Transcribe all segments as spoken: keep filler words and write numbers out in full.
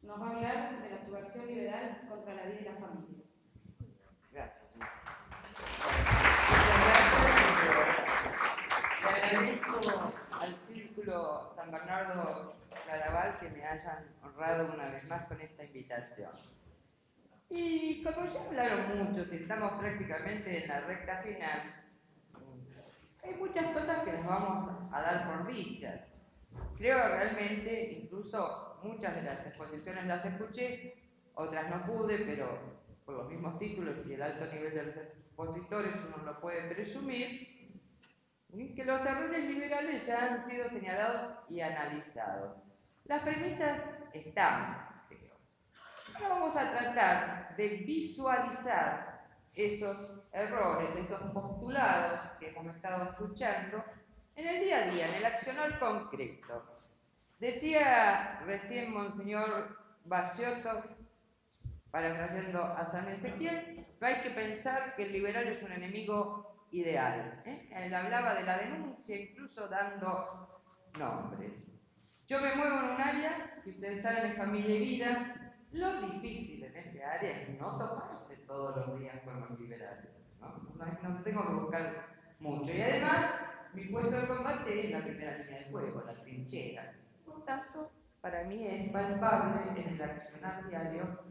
nos va a hablar de la subversión liberal contra la vida y la familia. Gracias. Le agradezco al Círculo San Bernardo Claraval que me hayan honrado una vez más con esta invitación. Y como ya hablaron muchos y estamos prácticamente en la recta final, hay muchas cosas que nos vamos a dar por dichas. Creo realmente, incluso muchas de las exposiciones las escuché, otras no pude, pero por los mismos títulos y el alto nivel de los expositores uno lo puede presumir, que los errores liberales ya han sido señalados y analizados. Las premisas están, creo. Ahora vamos a tratar de visualizar esos errores, esos postulados que hemos estado escuchando en el día a día, en el accionar concreto. Decía recién Monseñor Baciotto, parafraseando a San Ezequiel, no hay que pensar que el liberal es un enemigo ideal. ¿eh? Él hablaba de la denuncia, incluso dando nombres. Yo me muevo en un área que ustedes saben es familia y vida. Lo difícil en ese área es no tomarse todos los días con los liberales. No, no, no tengo que buscar mucho. Y además, mi puesto de combate es la primera línea de fuego, la trinchera. Por tanto, para mí es palpable en el accionar diario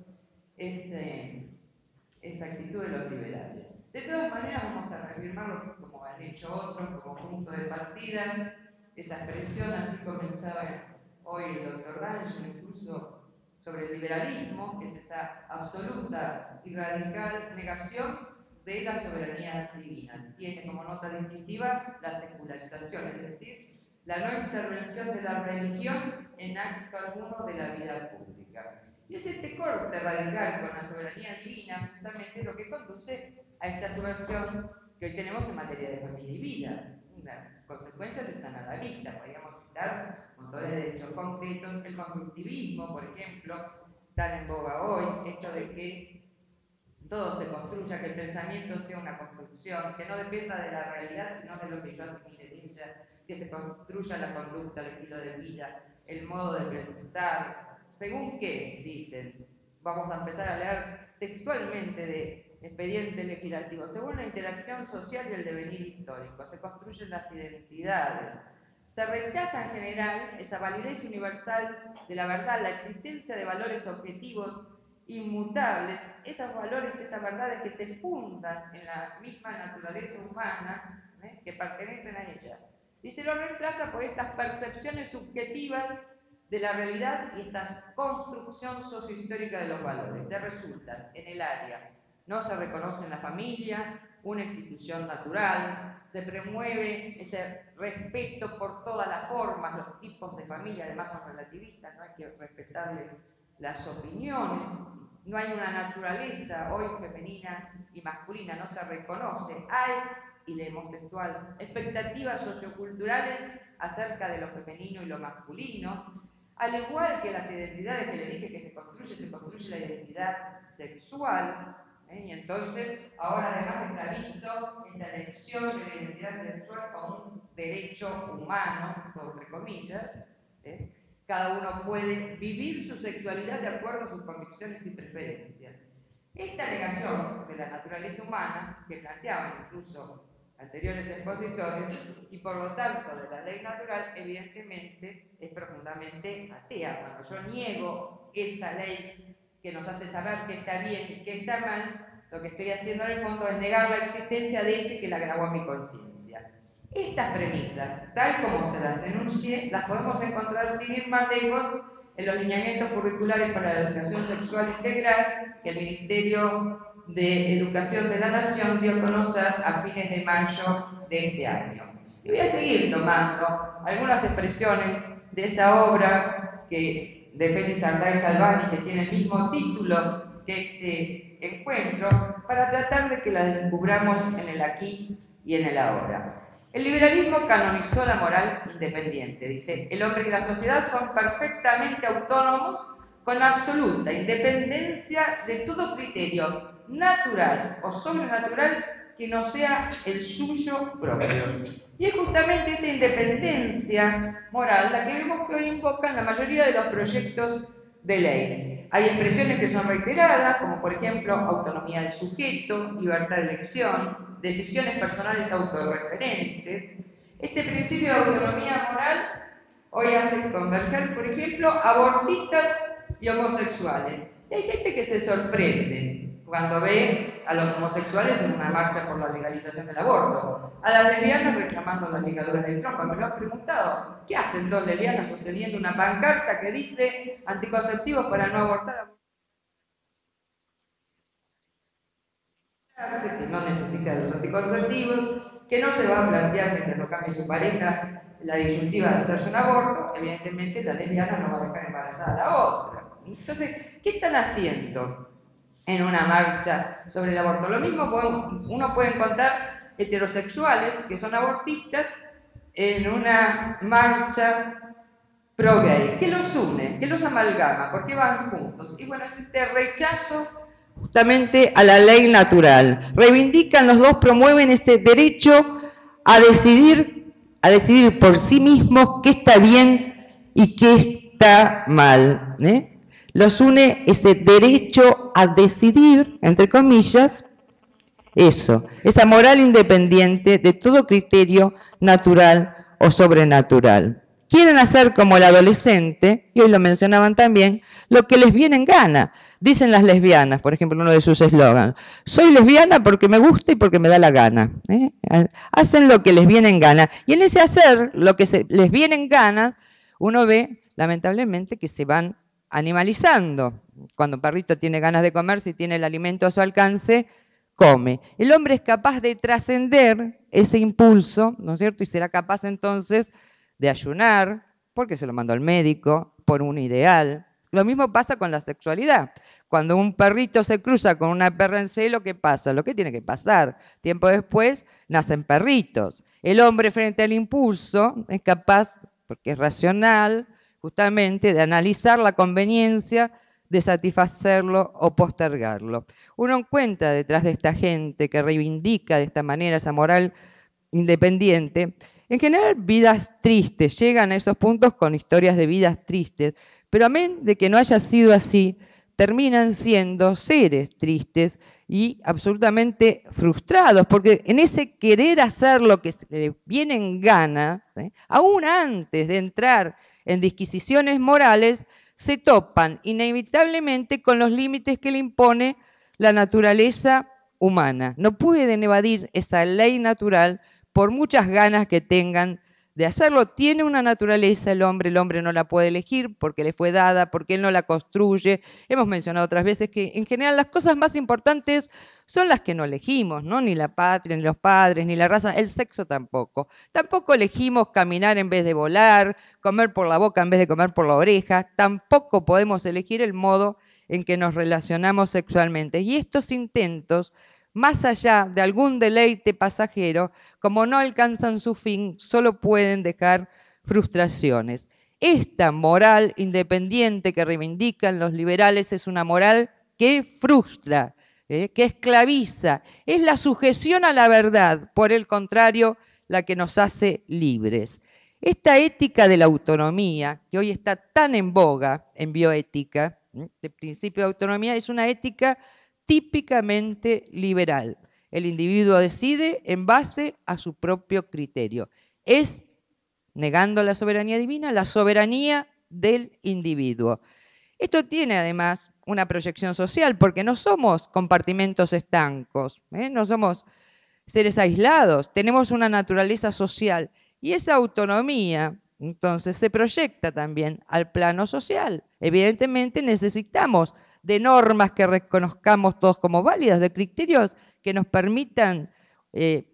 ese, esa actitud de los liberales. De todas maneras, vamos a reafirmarlo como han hecho otros, como punto de partida. Esa expresión, así comenzaba hoy el doctor D'Angelo, incluso sobre el liberalismo, que es esa absoluta y radical negación de la soberanía divina. Tiene como nota distintiva la secularización, es decir, la no intervención de la religión en acto alguno de la vida pública. Y es este corte radical con la soberanía divina justamente lo que conduce a esta subversión que hoy tenemos en materia de familia y vida. Las consecuencias están a la vista, podríamos citar montones de hechos concretos, el constructivismo, por ejemplo, tan en boga hoy, esto de que todo se construya, que el pensamiento sea una construcción, que no dependa de la realidad, sino de lo que yo asimile de ella, que se construya la conducta, el estilo de vida, el modo de pensar, según qué, dicen. Vamos a empezar a leer textualmente de expediente legislativo. Según la interacción social y el devenir histórico, se construyen las identidades. Se rechaza en general esa validez universal de la verdad, la existencia de valores objetivos inmutables, esos valores, esas verdades que se fundan en la misma naturaleza humana, ¿eh? que pertenecen a ella. Y se lo reemplaza por estas percepciones subjetivas de la realidad y esta construcción sociohistórica de los valores. De resultas, en el área no se reconoce en la familia una institución natural, se promueve ese respeto por todas las formas, los tipos de familia, además son relativistas, no hay que respetarle las opiniones, no hay una naturaleza hoy femenina y masculina, no se reconoce, hay, y leemos textual, expectativas socioculturales acerca de lo femenino y lo masculino, al igual que las identidades que le dije que se construye, se construye la identidad sexual, ¿eh? Y entonces ahora además está visto esta elección de la identidad sexual como un derecho humano, entre comillas, ¿eh? Cada uno puede vivir su sexualidad de acuerdo a sus convicciones y preferencias. Esta negación de la naturaleza humana, que planteaban incluso anteriores expositores, y por lo tanto de la ley natural, evidentemente es profundamente atea. Cuando yo niego esa ley que nos hace saber qué está bien y qué está mal, lo que estoy haciendo en el fondo es negar la existencia de ese que la grabó en mi conciencia. Estas premisas, tal como se las enuncié, las podemos encontrar sin ir más lejos en los lineamientos curriculares para la educación sexual integral que el Ministerio de Educación de la Nación dio a conocer a fines de mayo de este año. Y voy a seguir tomando algunas expresiones de esa obra que, de Félix Arraiz Albani, que tiene el mismo título que este encuentro, para tratar de que la descubramos en el aquí y en el ahora. El liberalismo canonizó la moral independiente. Dice, el hombre y la sociedad son perfectamente autónomos con absoluta independencia de todo criterio natural o sobrenatural que no sea el suyo propio. Y es justamente esta independencia moral la que vemos que hoy invocan la mayoría de los proyectos de ley. Hay expresiones que son reiteradas, como por ejemplo autonomía del sujeto, libertad de elección, decisiones personales autorreferentes. Este principio de autonomía moral hoy hace converger, por ejemplo, abortistas y homosexuales. Y hay gente que se sorprende cuando ve a los homosexuales en una marcha por la legalización del aborto, a las lesbianas reclamando las ligaduras de trompa. Me lo han preguntado, ¿qué hacen dos lesbianas sosteniendo una pancarta que dice anticonceptivos para no abortar? Que no necesita de los anticonceptivos, que no se va a plantear mientras no cambie su pareja la disyuntiva de hacerse un aborto. Evidentemente la lesbiana no va a dejar embarazada a la otra. Entonces, ¿qué están haciendo en una marcha sobre el aborto? Lo mismo uno puede encontrar heterosexuales que son abortistas en una marcha pro-gay. ¿Qué los une? ¿Qué los amalgama? ¿Por qué van juntos? Y bueno, es este rechazo justamente a la ley natural. Reivindican los dos, promueven ese derecho a decidir, a decidir por sí mismos qué está bien y qué está mal, ¿eh? Los une ese derecho a decidir, entre comillas, eso, esa moral independiente de todo criterio natural o sobrenatural. Quieren hacer como el adolescente, y hoy lo mencionaban también, lo que les viene en gana. Dicen las lesbianas, por ejemplo, uno de sus eslogans, soy lesbiana porque me gusta y porque me da la gana. ¿eh? Hacen lo que les viene en gana. Y en ese hacer lo que se, les viene en gana, uno ve, lamentablemente, que se van animalizando. Cuando un perrito tiene ganas de comer, si tiene el alimento a su alcance, come. El hombre es capaz de trascender ese impulso, ¿no es cierto? Y será capaz entonces de ayunar, porque se lo mandó al médico, por un ideal. Lo mismo pasa con la sexualidad. Cuando un perrito se cruza con una perra en celo, ¿qué pasa? Lo que tiene que pasar. Tiempo después nacen perritos. El hombre frente al impulso es capaz, porque es racional, justamente de analizar la conveniencia de satisfacerlo o postergarlo. Uno encuentra detrás de esta gente que reivindica de esta manera esa moral independiente, en general vidas tristes, llegan a esos puntos con historias de vidas tristes, pero amén de que no haya sido así, terminan siendo seres tristes y absolutamente frustrados, porque en ese querer hacer lo que se le viene en gana, ¿eh? aún antes de entrar en disquisiciones morales, se topan inevitablemente con los límites que le impone la naturaleza humana. No pueden evadir esa ley natural por muchas ganas que tengan de hacerlo. Tiene una naturaleza el hombre, el hombre no la puede elegir porque le fue dada, porque él no la construye. Hemos mencionado otras veces que en general las cosas más importantes son las que no elegimos, ¿no? Ni la patria, ni los padres, ni la raza, el sexo tampoco. Tampoco elegimos caminar en vez de volar, comer por la boca en vez de comer por la oreja. Tampoco podemos elegir el modo en que nos relacionamos sexualmente. Y estos intentos, más allá de algún deleite pasajero, como no alcanzan su fin, solo pueden dejar frustraciones. Esta moral independiente que reivindican los liberales es una moral que frustra, ¿eh? que esclaviza, es la sujeción a la verdad, por el contrario, la que nos hace libres. Esta ética de la autonomía, que hoy está tan en boga en bioética, ¿eh? el principio de autonomía es una ética típicamente liberal. El individuo decide en base a su propio criterio. Es, negando la soberanía divina, la soberanía del individuo. Esto tiene además una proyección social, porque no somos compartimentos estancos, ¿eh? no somos seres aislados, tenemos una naturaleza social y esa autonomía entonces se proyecta también al plano social. Evidentemente necesitamos de normas que reconozcamos todos como válidas, de criterios que nos permitan eh,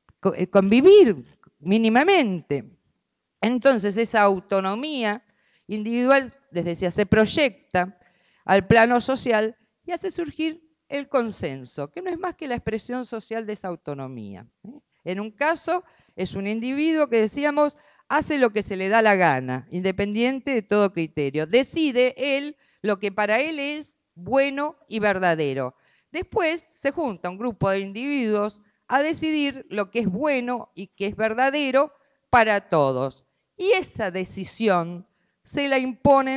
convivir mínimamente. Entonces esa autonomía individual, les decía, se proyecta al plano social y hace surgir el consenso, que no es más que la expresión social de esa autonomía. En un caso es un individuo que, decíamos, hace lo que se le da la gana, independiente de todo criterio. Decide él lo que para él es bueno y verdadero. Después se junta un grupo de individuos a decidir lo que es bueno y que es verdadero para todos. Y esa decisión se la imponen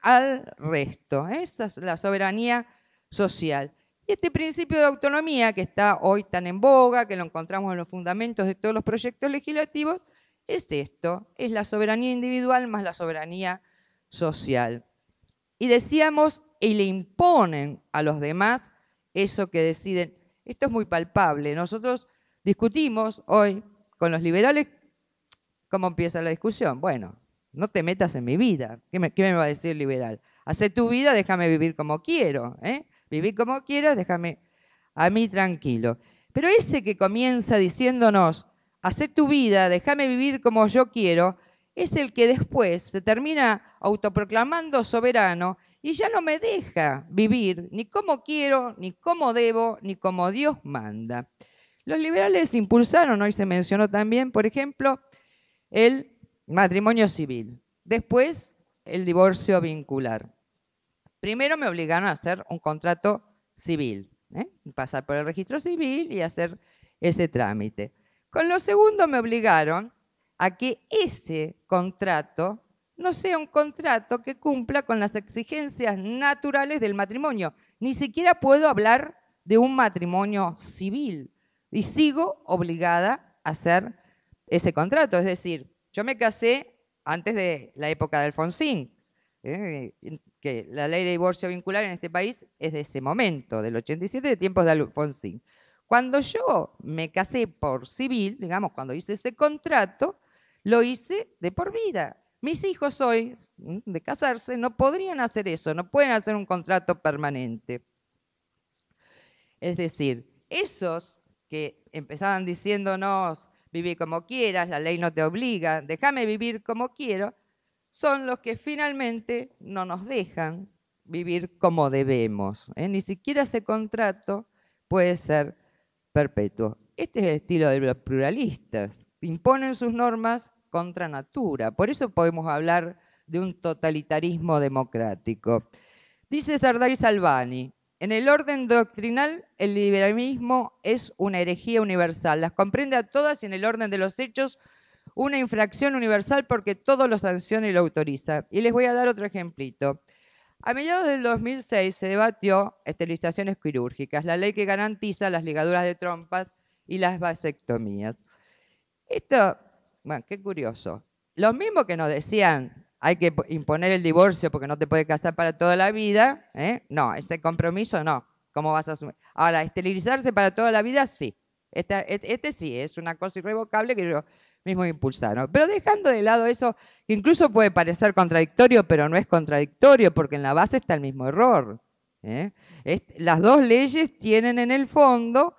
al resto. Esa es la soberanía social. Y este principio de autonomía que está hoy tan en boga, que lo encontramos en los fundamentos de todos los proyectos legislativos, es esto, es la soberanía individual más la soberanía social. Y decíamos, y le imponen a los demás eso que deciden. Esto es muy palpable. Nosotros discutimos hoy con los liberales. ¿Cómo empieza la discusión? Bueno, no te metas en mi vida. ¿Qué me, qué me va a decir el liberal? Hacé tu vida, déjame vivir como quiero. ¿eh? Vivir como quieras, déjame a mí tranquilo. Pero ese que comienza diciéndonos, hacé tu vida, déjame vivir como yo quiero, es el que después se termina autoproclamando soberano y ya no me deja vivir ni como quiero, ni como debo, ni como Dios manda. Los liberales impulsaron, hoy se mencionó también, por ejemplo, el matrimonio civil. Después, el divorcio vincular. Primero me obligaron a hacer un contrato civil, ¿eh? pasar por el registro civil y hacer ese trámite. Con lo segundo me obligaron a que ese contrato no sea un contrato que cumpla con las exigencias naturales del matrimonio. Ni siquiera puedo hablar de un matrimonio civil y sigo obligada a hacer ese contrato. Es decir, yo me casé antes de la época de Alfonsín, ¿eh? que la ley de divorcio vincular en este país es de ese momento, del ochenta y siete, de tiempos de Alfonsín. Cuando yo me casé por civil, digamos, cuando hice ese contrato, lo hice de por vida. Mis hijos hoy, de casarse, no podrían hacer eso, no pueden hacer un contrato permanente. Es decir, esos que empezaban diciéndonos, viví como quieras, la ley no te obliga, déjame vivir como quiero, son los que finalmente no nos dejan vivir como debemos. ¿eh? Ni siquiera ese contrato puede ser perpetuo. Este es el estilo de los pluralistas. Imponen sus normas contra natura. Por eso podemos hablar de un totalitarismo democrático. Dice Sardai Salvani, en el orden doctrinal el liberalismo es una herejía universal. Las comprende a todas y en el orden de los hechos una infracción universal porque todo lo sanciona y lo autoriza. Y les voy a dar otro ejemplito. A mediados del dos mil seis se debatió esterilizaciones quirúrgicas, la ley que garantiza las ligaduras de trompas y las vasectomías. Esto, bueno, qué curioso. Los mismos que nos decían hay que imponer el divorcio porque no te puedes casar para toda la vida, ¿eh? no, ese compromiso no. ¿Cómo vas a asumir? Ahora, esterilizarse para toda la vida, sí. Este, este, este sí, es una cosa irrevocable que yo mismo impulsaron. Pero dejando de lado eso, que incluso puede parecer contradictorio, pero no es contradictorio, porque en la base está el mismo error. ¿eh? Este, las dos leyes tienen en el fondo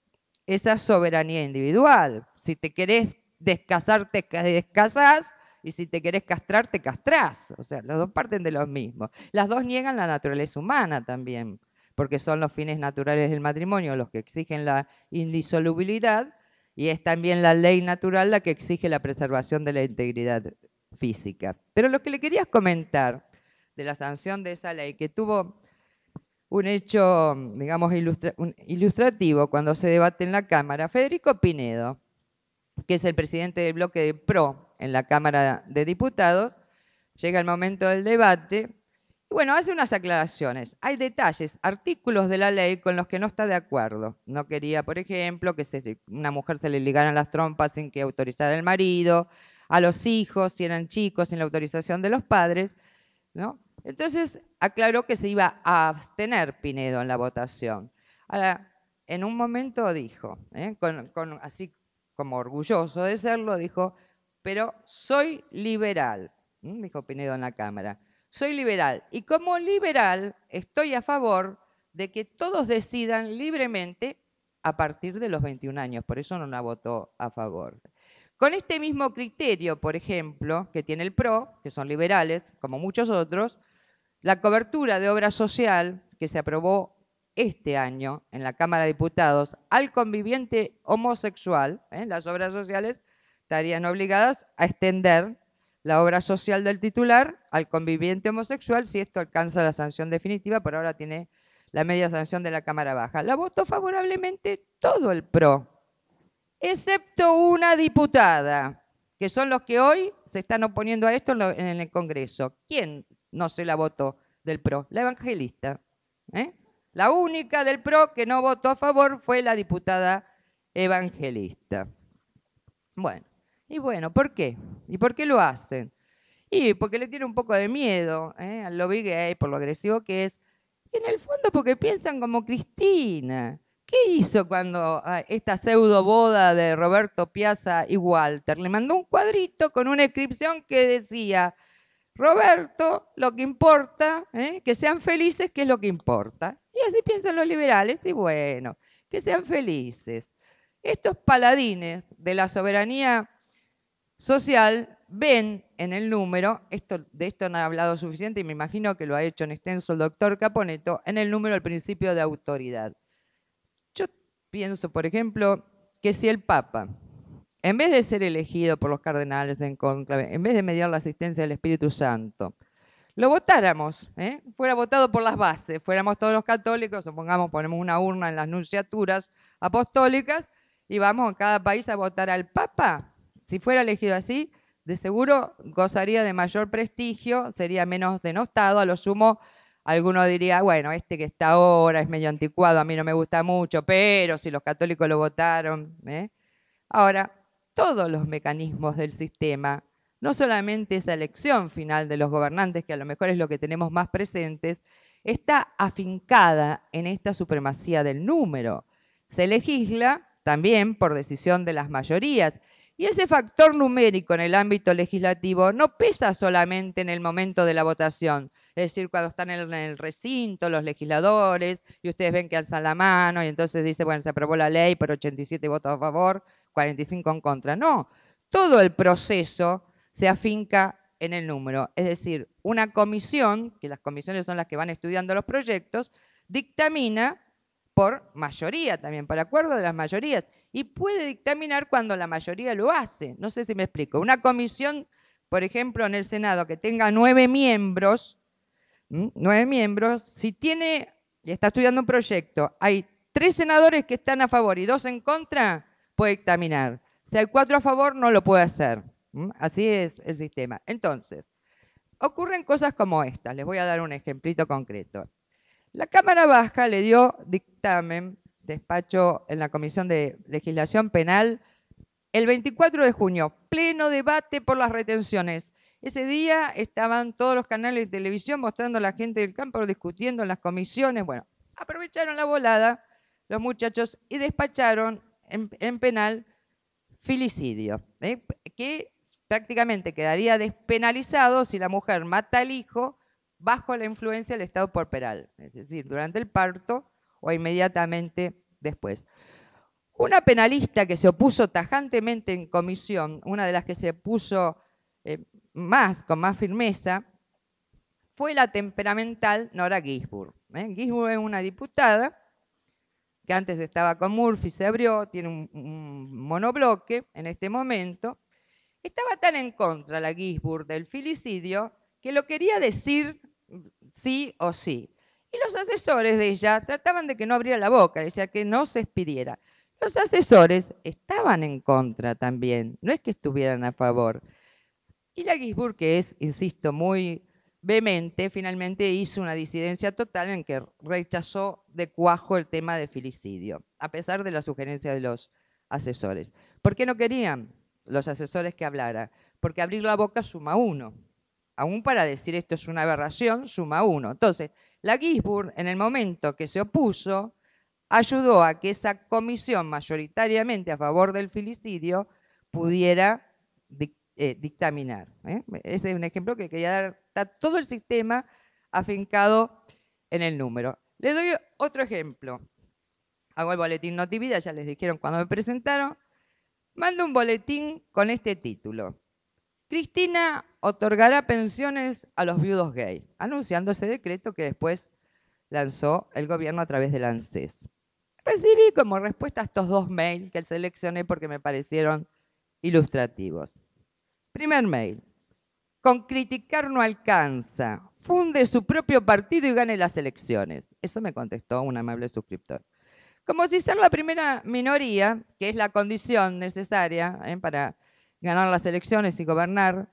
esa soberanía individual. Si te querés descasar, te descasás, y si te querés castrar, te castrás. O sea, las dos parten de los mismos. Las dos niegan la naturaleza humana también, porque son los fines naturales del matrimonio los que exigen la indisolubilidad, y es también la ley natural la que exige la preservación de la integridad física. Pero lo que le quería comentar de la sanción de esa ley, que tuvo un hecho, digamos, ilustra, un ilustrativo cuando se debate en la Cámara, Federico Pinedo, que es el presidente del bloque de PRO en la Cámara de Diputados, llega el momento del debate. Bueno, hace unas aclaraciones. Hay detalles, artículos de la ley con los que no está de acuerdo. No quería, por ejemplo, que se, una mujer se le ligaran las trompas sin que autorizara el marido, a los hijos, si eran chicos, sin la autorización de los padres, ¿no? Entonces, aclaró que se iba a abstener Pinedo en la votación. Ahora, en un momento dijo, ¿eh? con, con, así como orgulloso de serlo, dijo, pero soy liberal, ¿eh? dijo Pinedo en la Cámara. Soy liberal y como liberal estoy a favor de que todos decidan libremente a partir de los veintiún años, por eso no la votó a favor. Con este mismo criterio, por ejemplo, que tiene el PRO, que son liberales, como muchos otros, la cobertura de obra social que se aprobó este año en la Cámara de Diputados al conviviente homosexual, ¿eh? las obras sociales estarían obligadas a extender la obra social del titular al conviviente homosexual si esto alcanza la sanción definitiva. Por ahora tiene la media sanción de la Cámara Baja. La votó favorablemente todo el PRO, excepto una diputada, que son los que hoy se están oponiendo a esto en el Congreso. ¿Quién no se la votó del P R O? La evangelista. ¿eh? La única del P R O que no votó a favor fue la diputada evangelista. Bueno, y bueno, ¿por qué? ¿Y por qué lo hacen? Y porque le tiene un poco de miedo ¿eh? al lobby gay, por lo agresivo que es. Y en el fondo porque piensan como Cristina. ¿Qué hizo cuando ah, esta pseudo boda de Roberto Piazza y Walter? Le mandó un cuadrito con una inscripción que decía: Roberto, lo que importa, ¿eh? que sean felices, que es lo que importa. Y así piensan los liberales, y bueno, que sean felices. Estos paladines de la soberanía social ven en el número, esto, de esto no he hablado suficiente y me imagino que lo ha hecho en extenso el doctor Caponeto, en el número el principio de autoridad. Yo pienso, por ejemplo, que si el Papa, en vez de ser elegido por los cardenales en cónclave, en vez de mediar la asistencia del Espíritu Santo, lo votáramos, ¿eh? fuera votado por las bases, fuéramos todos los católicos, supongamos, ponemos una urna en las nunciaturas apostólicas y vamos en cada país a votar al Papa. Si fuera elegido así, de seguro gozaría de mayor prestigio, sería menos denostado, a lo sumo alguno diría, bueno, este que está ahora es medio anticuado, a mí no me gusta mucho, pero si los católicos lo votaron. ¿eh? Ahora, todos los mecanismos del sistema, no solamente esa elección final de los gobernantes, que a lo mejor es lo que tenemos más presentes, está afincada en esta supremacía del número. Se legisla también por decisión de las mayorías. Y ese factor numérico en el ámbito legislativo no pesa solamente en el momento de la votación, es decir, cuando están en el recinto los legisladores y ustedes ven que alzan la mano y entonces dice, bueno, se aprobó la ley por ochenta y siete votos a favor, cuarenta y cinco en contra. No, todo el proceso se afinca en el número. Es decir, una comisión, que las comisiones son las que van estudiando los proyectos, dictamina por mayoría también, por acuerdo de las mayorías, y puede dictaminar cuando la mayoría lo hace. No sé si me explico. Una comisión, por ejemplo, en el Senado, que tenga nueve miembros, ¿m? nueve miembros, si tiene, y está estudiando un proyecto, hay tres senadores que están a favor y dos en contra, puede dictaminar. Si hay cuatro a favor, no lo puede hacer. ¿m? Así es el sistema. Entonces, ocurren cosas como estas. Les voy a dar un ejemplito concreto. La Cámara Baja le dio dictamen, despacho en la Comisión de Legislación Penal, el veinticuatro de junio, pleno debate por las retenciones. Ese día estaban todos los canales de televisión mostrando a la gente del campo, discutiendo en las comisiones. Bueno, aprovecharon la volada los muchachos y despacharon en, en penal filicidio, ¿eh? que prácticamente quedaría despenalizado si la mujer mata al hijo bajo la influencia del estado puerperal, es decir, durante el parto o inmediatamente después. Una penalista que se opuso tajantemente en comisión, una de las que se opuso eh, más, con más firmeza, fue la temperamental Nora Ginsburg. ¿eh? Ginsburg es una diputada que antes estaba con Murphy, se abrió, tiene un, un monobloque en este momento. Estaba tan en contra la Ginsburg del filicidio que lo quería decir sí o sí. Y los asesores de ella trataban de que no abriera la boca, decía que no se expidiera. Los asesores estaban en contra también, no es que estuvieran a favor. Y la Ginsburg, que es, insisto, muy vehemente, finalmente hizo una disidencia total en que rechazó de cuajo el tema de filicidio, a pesar de la sugerencia de los asesores. ¿Por qué no querían los asesores que hablara? Porque abrir la boca suma uno. Aún para decir esto es una aberración, suma uno. Entonces, la Ginsburg, en el momento que se opuso, ayudó a que esa comisión mayoritariamente a favor del filicidio pudiera dic eh, dictaminar. ¿eh? Ese es un ejemplo que quería dar. Está todo el sistema afincado en el número. Les doy otro ejemplo. Hago el boletín Notivida, ya les dijeron cuando me presentaron. Mando un boletín con este título. Cristina otorgará pensiones a los viudos gay, anunciando ese decreto que después lanzó el gobierno a través del ANSES. Recibí como respuesta estos dos mails que seleccioné porque me parecieron ilustrativos. Primer mail. Con criticar no alcanza. Funde su propio partido y gane las elecciones. Eso me contestó un amable suscriptor. Como si ser la primera minoría, que es la condición necesaria ¿eh? para ganar las elecciones y gobernar,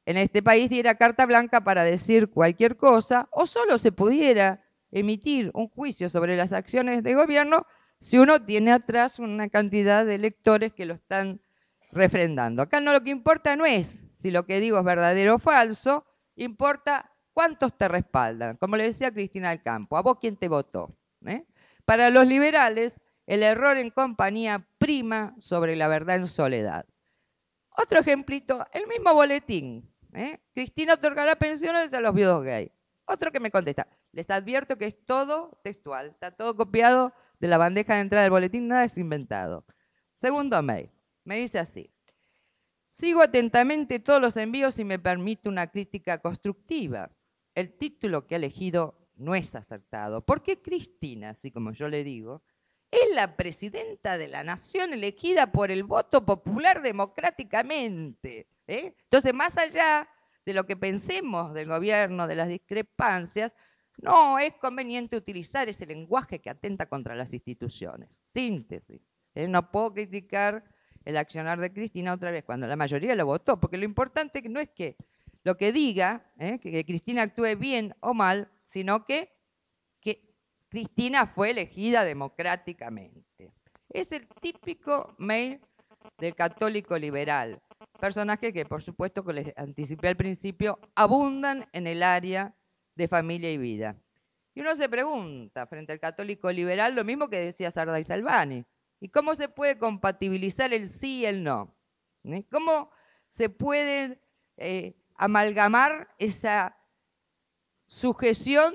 en este país diera carta blanca para decir cualquier cosa o solo se pudiera emitir un juicio sobre las acciones de gobierno si uno tiene atrás una cantidad de electores que lo están refrendando. Acá no, lo que importa no es si lo que digo es verdadero o falso, importa cuántos te respaldan. Como le decía Cristina del Campo, ¿a vos quién te votó? ¿Eh? Para los liberales, el error en compañía prima sobre la verdad en soledad. Otro ejemplito, el mismo boletín. ¿eh? Cristina otorgará pensiones a los viudos gay. Otro que me contesta, les advierto que es todo textual, está todo copiado de la bandeja de entrada del boletín, nada es inventado. Segundo mail, me dice así, sigo atentamente todos los envíos y me permite una crítica constructiva. El título que ha elegido no es acertado, porque Cristina, así como yo le digo, es la presidenta de la nación elegida por el voto popular democráticamente. ¿eh? Entonces, más allá de lo que pensemos del gobierno, de las discrepancias, no es conveniente utilizar ese lenguaje que atenta contra las instituciones. Síntesis. ¿eh? No puedo criticar el accionar de Cristina otra vez, cuando la mayoría lo votó, porque lo importante no es que lo que diga, ¿eh? que, que Cristina actúe bien o mal, sino que Cristina fue elegida democráticamente. Es el típico mail del católico liberal. Personajes que, por supuesto, como les anticipé al principio, abundan en el área de familia y vida. Y uno se pregunta, frente al católico liberal, lo mismo que decía Sarda y Salvani. ¿Y cómo se puede compatibilizar el sí y el no? ¿Eh? ¿Cómo se puede eh, amalgamar esa sujeción,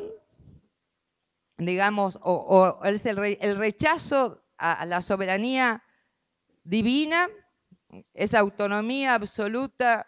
digamos, o, o es el, re, el rechazo a, a la soberanía divina, esa autonomía absoluta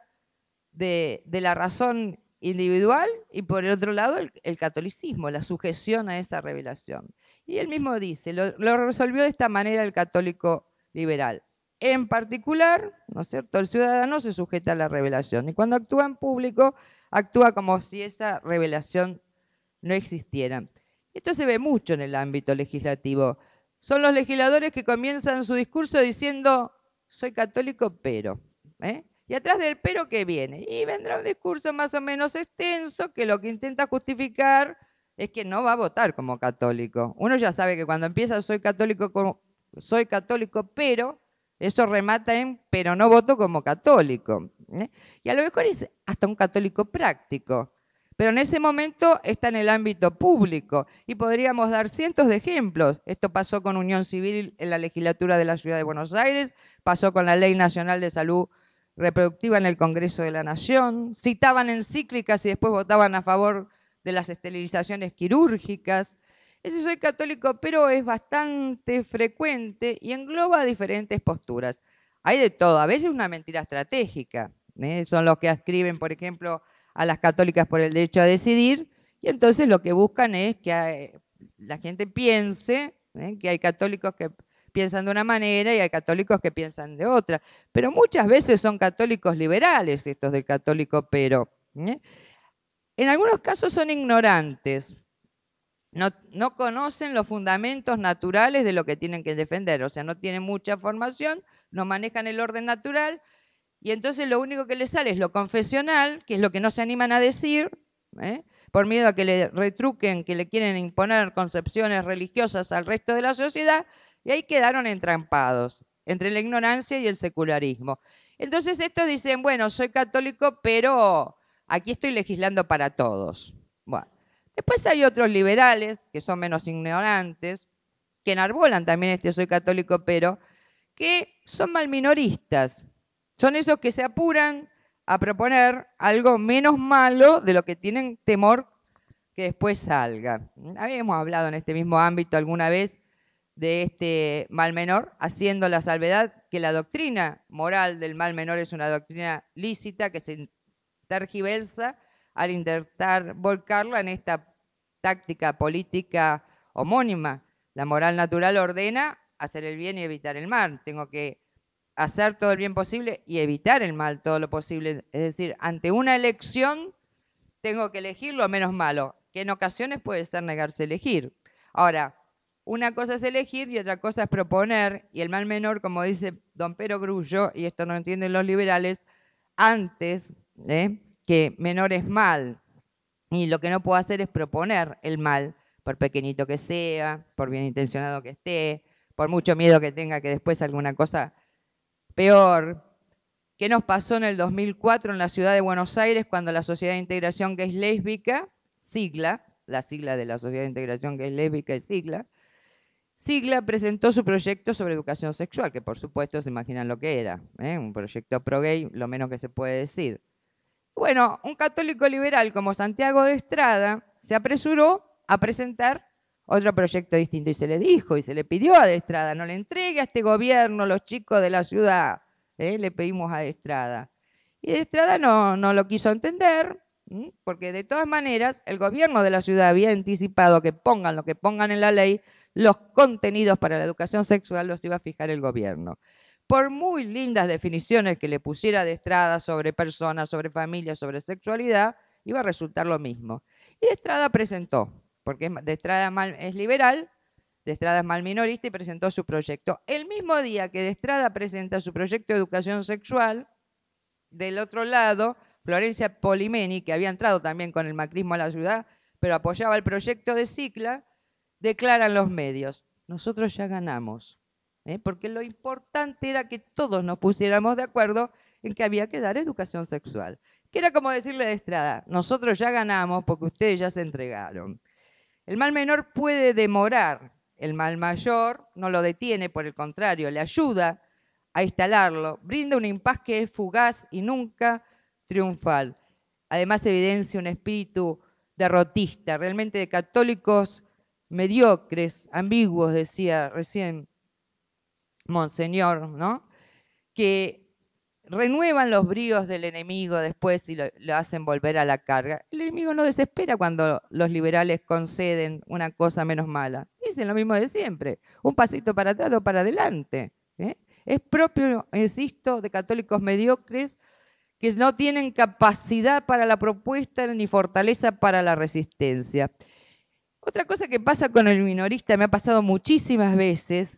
de, de la razón individual, y por el otro lado el, el catolicismo, la sujeción a esa revelación? Y él mismo dice, lo, lo resolvió de esta manera el católico liberal. En particular, ¿no es cierto?, el ciudadano se sujeta a la revelación, y cuando actúa en público, actúa como si esa revelación no existiera. Esto se ve mucho en el ámbito legislativo. Son los legisladores que comienzan su discurso diciendo, soy católico, pero. ¿eh? Y atrás del pero, ¿qué viene? Y vendrá un discurso más o menos extenso que lo que intenta justificar es que no va a votar como católico. Uno ya sabe que cuando empieza soy católico, como, soy católico, pero, eso remata en pero no voto como católico. ¿eh? Y a lo mejor es hasta un católico práctico. Pero en ese momento está en el ámbito público y podríamos dar cientos de ejemplos. Esto pasó con Unión Civil en la legislatura de la Ciudad de Buenos Aires, pasó con la Ley Nacional de Salud Reproductiva en el Congreso de la Nación, citaban encíclicas y después votaban a favor de las esterilizaciones quirúrgicas. Ese soy católico, pero es bastante frecuente y engloba diferentes posturas. Hay de todo, a veces una mentira estratégica. ¿eh? Son los que ascriben, por ejemplo, a las católicas por el derecho a decidir, y entonces lo que buscan es que hay, la gente piense ¿eh? que hay católicos que piensan de una manera y hay católicos que piensan de otra. Pero muchas veces son católicos liberales estos del católico pero. ¿eh? En algunos casos son ignorantes, no, no conocen los fundamentos naturales de lo que tienen que defender, o sea, no tienen mucha formación, no manejan el orden natural, y entonces lo único que les sale es lo confesional, que es lo que no se animan a decir, ¿eh? por miedo a que le retruquen, que le quieren imponer concepciones religiosas al resto de la sociedad, y ahí quedaron entrampados entre la ignorancia y el secularismo. Entonces estos dicen, bueno, soy católico, pero aquí estoy legislando para todos. Bueno, después hay otros liberales, que son menos ignorantes, que enarbolan también este soy católico, pero que son malminoristas. Son esos que se apuran a proponer algo menos malo de lo que tienen temor que después salga. Habíamos hablado en este mismo ámbito alguna vez de este mal menor, haciendo la salvedad que la doctrina moral del mal menor es una doctrina lícita que se tergiversa al intentar volcarla en esta táctica política homónima. La moral natural ordena hacer el bien y evitar el mal. Tengo que hacer todo el bien posible y evitar el mal todo lo posible. Es decir, ante una elección tengo que elegir lo menos malo, que en ocasiones puede ser negarse a elegir. Ahora, una cosa es elegir y otra cosa es proponer, y el mal menor, como dice don Pero Grullo, y esto no entienden los liberales, antes ¿eh? que menor es mal, y lo que no puedo hacer es proponer el mal, por pequeñito que sea, por bien intencionado que esté, por mucho miedo que tenga que después alguna cosa peor. ¿Qué nos pasó en el dos mil cuatro en la ciudad de Buenos Aires cuando la Sociedad de Integración Gay Lésbica, sigla, la sigla de la Sociedad de Integración Gay Lésbica es sigla, sigla presentó su proyecto sobre educación sexual, que por supuesto se imaginan lo que era, ¿eh? Un proyecto pro-gay, lo menos que se puede decir. Bueno, un católico liberal como Santiago de Estrada se apresuró a presentar otro proyecto distinto y se le dijo y se le pidió a de Estrada, no le entregue a este gobierno los chicos de la ciudad, ¿eh? Le pedimos a de Estrada. Y de Estrada no, no lo quiso entender, ¿m? Porque de todas maneras el gobierno de la ciudad había anticipado que pongan lo que pongan en la ley, los contenidos para la educación sexual los iba a fijar el gobierno. Por muy lindas definiciones que le pusiera de Estrada sobre personas, sobre familia, sobre sexualidad, iba a resultar lo mismo. Y de Estrada presentó, porque de Estrada es liberal, de Estrada es mal minorista y presentó su proyecto. El mismo día que de Estrada presenta su proyecto de educación sexual, del otro lado, Florencia Polimeni, que había entrado también con el macrismo a la ciudad, pero apoyaba el proyecto de Cicla, declara en los medios, nosotros ya ganamos. ¿Eh? Porque lo importante era que todos nos pusiéramos de acuerdo en que había que dar educación sexual. Que era como decirle de Estrada, nosotros ya ganamos porque ustedes ya se entregaron. El mal menor puede demorar, el mal mayor no lo detiene, por el contrario, le ayuda a instalarlo, brinda un impas que es fugaz y nunca triunfal. Además evidencia un espíritu derrotista, realmente de católicos mediocres, ambiguos, decía recién Monseñor, ¿no? Que renuevan los bríos del enemigo después y lo, lo hacen volver a la carga. El enemigo no desespera cuando los liberales conceden una cosa menos mala. Dicen lo mismo de siempre, un pasito para atrás o para adelante. ¿eh? Es propio, insisto, de católicos mediocres que no tienen capacidad para la propuesta ni fortaleza para la resistencia. Otra cosa que pasa con el minorista, me ha pasado muchísimas veces,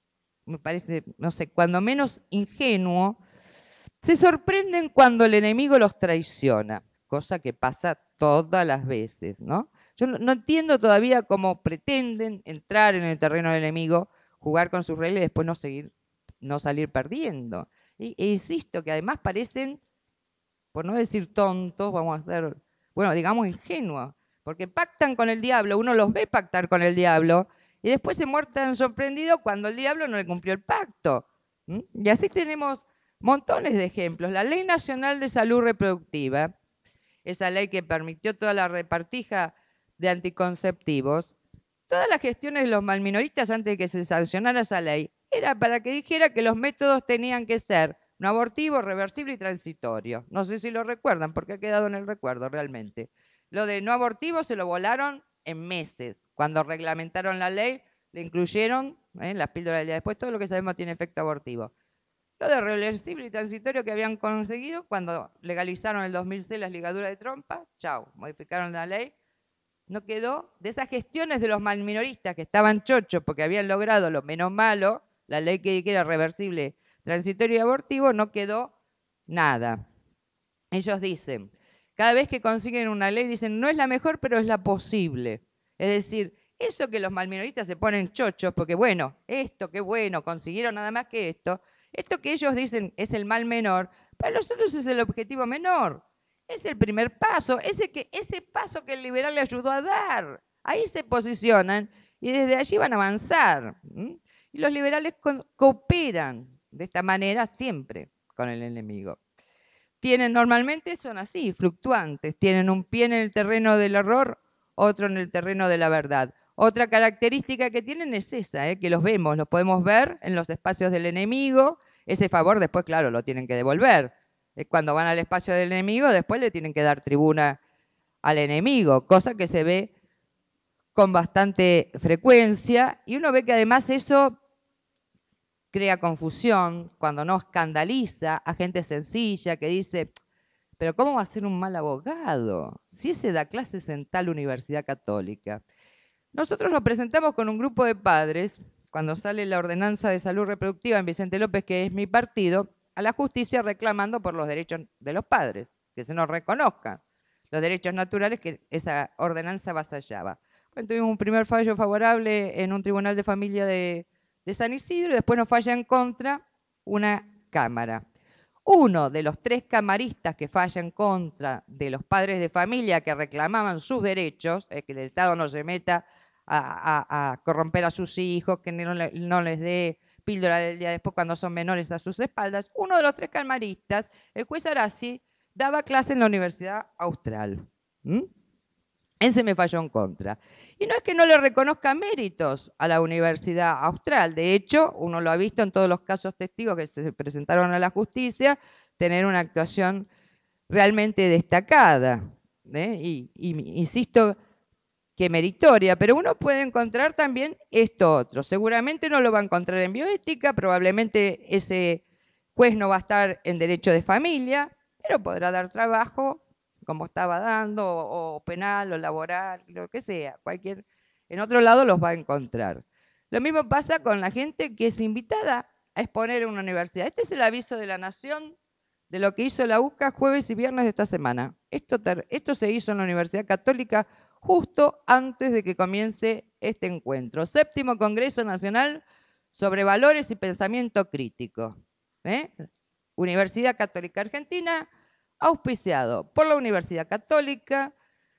me parece, no sé, cuando menos ingenuo, se sorprenden cuando el enemigo los traiciona, cosa que pasa todas las veces, ¿no? Yo no, no entiendo todavía cómo pretenden entrar en el terreno del enemigo, jugar con sus reglas y después no, seguir, no salir perdiendo. Y, e insisto que además parecen, por no decir tontos, vamos a ser, bueno, digamos ingenuos, porque pactan con el diablo, uno los ve pactar con el diablo, y después se muestran sorprendidos cuando el diablo no le cumplió el pacto. ¿Mm? Y así tenemos montones de ejemplos. La Ley Nacional de Salud Reproductiva, esa ley que permitió toda la repartija de anticonceptivos, todas las gestiones de los malminoristas antes de que se sancionara esa ley, era para que dijera que los métodos tenían que ser no abortivo, reversible y transitorio. No sé si lo recuerdan, porque ha quedado en el recuerdo realmente. Lo de no abortivo se lo volaron en meses. Cuando reglamentaron la ley, le incluyeron ¿eh? las píldoras del día después, todo lo que sabemos tiene efecto abortivo. Lo de reversible y transitorio que habían conseguido cuando legalizaron en el dos mil seis las ligaduras de trompa, chau, modificaron la ley. No quedó de esas gestiones de los malminoristas que estaban chochos porque habían logrado lo menos malo, la ley que era reversible, transitorio y abortivo, no quedó nada. Ellos dicen, cada vez que consiguen una ley, dicen, no es la mejor, pero es la posible. Es decir, eso que los malminoristas se ponen chochos, porque bueno, esto, qué bueno, consiguieron nada más que esto, esto que ellos dicen es el mal menor, para nosotros es el objetivo menor. Es el primer paso, ese, que, ese paso que el liberal le ayudó a dar. Ahí se posicionan y desde allí van a avanzar. ¿m? Y los liberales co cooperan de esta manera siempre con el enemigo. Tienen, normalmente son así, fluctuantes, tienen un pie en el terreno del error, otro en el terreno de la verdad. Otra característica que tienen es esa, ¿eh? que los vemos, los podemos ver en los espacios del enemigo, ese favor después, claro, lo tienen que devolver. Cuando van al espacio del enemigo, después le tienen que dar tribuna al enemigo, cosa que se ve con bastante frecuencia, y uno ve que además eso crea confusión, cuando no escandaliza a gente sencilla que dice, pero ¿cómo va a ser un mal abogado si ese da clases en tal universidad católica? Nosotros nos presentamos con un grupo de padres, cuando sale la ordenanza de salud reproductiva en Vicente López, que es mi partido, a la justicia reclamando por los derechos de los padres, que se nos reconozcan los derechos naturales que esa ordenanza avasallaba. Bueno, tuvimos un primer fallo favorable en un tribunal de familia de, de San Isidro y después nos falla en contra una cámara. Uno de los tres camaristas que falla en contra de los padres de familia que reclamaban sus derechos, es que el Estado no se meta a, a, a corromper a sus hijos, que no, le, no les dé píldora del día después cuando son menores a sus espaldas. Uno de los tres camaristas, el juez Arasi, daba clase en la Universidad Austral. ¿Mm? Ese me falló en contra. Y no es que no le reconozca méritos a la Universidad Austral. De hecho, uno lo ha visto en todos los casos testigos que se presentaron a la justicia, tener una actuación realmente destacada. ¿eh? Y, y insisto que meritoria, pero uno puede encontrar también esto otro. Seguramente no lo va a encontrar en bioética, probablemente ese juez no va a estar en derecho de familia, pero podrá dar trabajo como estaba dando, o, o penal, o laboral, lo que sea. Cualquier, en otro lado los va a encontrar. Lo mismo pasa con la gente que es invitada a exponer en una universidad. Este es el aviso de la Nación de lo que hizo la U C A jueves y viernes de esta semana. Esto, esto se hizo en la Universidad Católica justo antes de que comience este encuentro. Séptimo Congreso Nacional sobre Valores y Pensamiento Crítico. ¿eh? Universidad Católica Argentina, auspiciado por la Universidad Católica,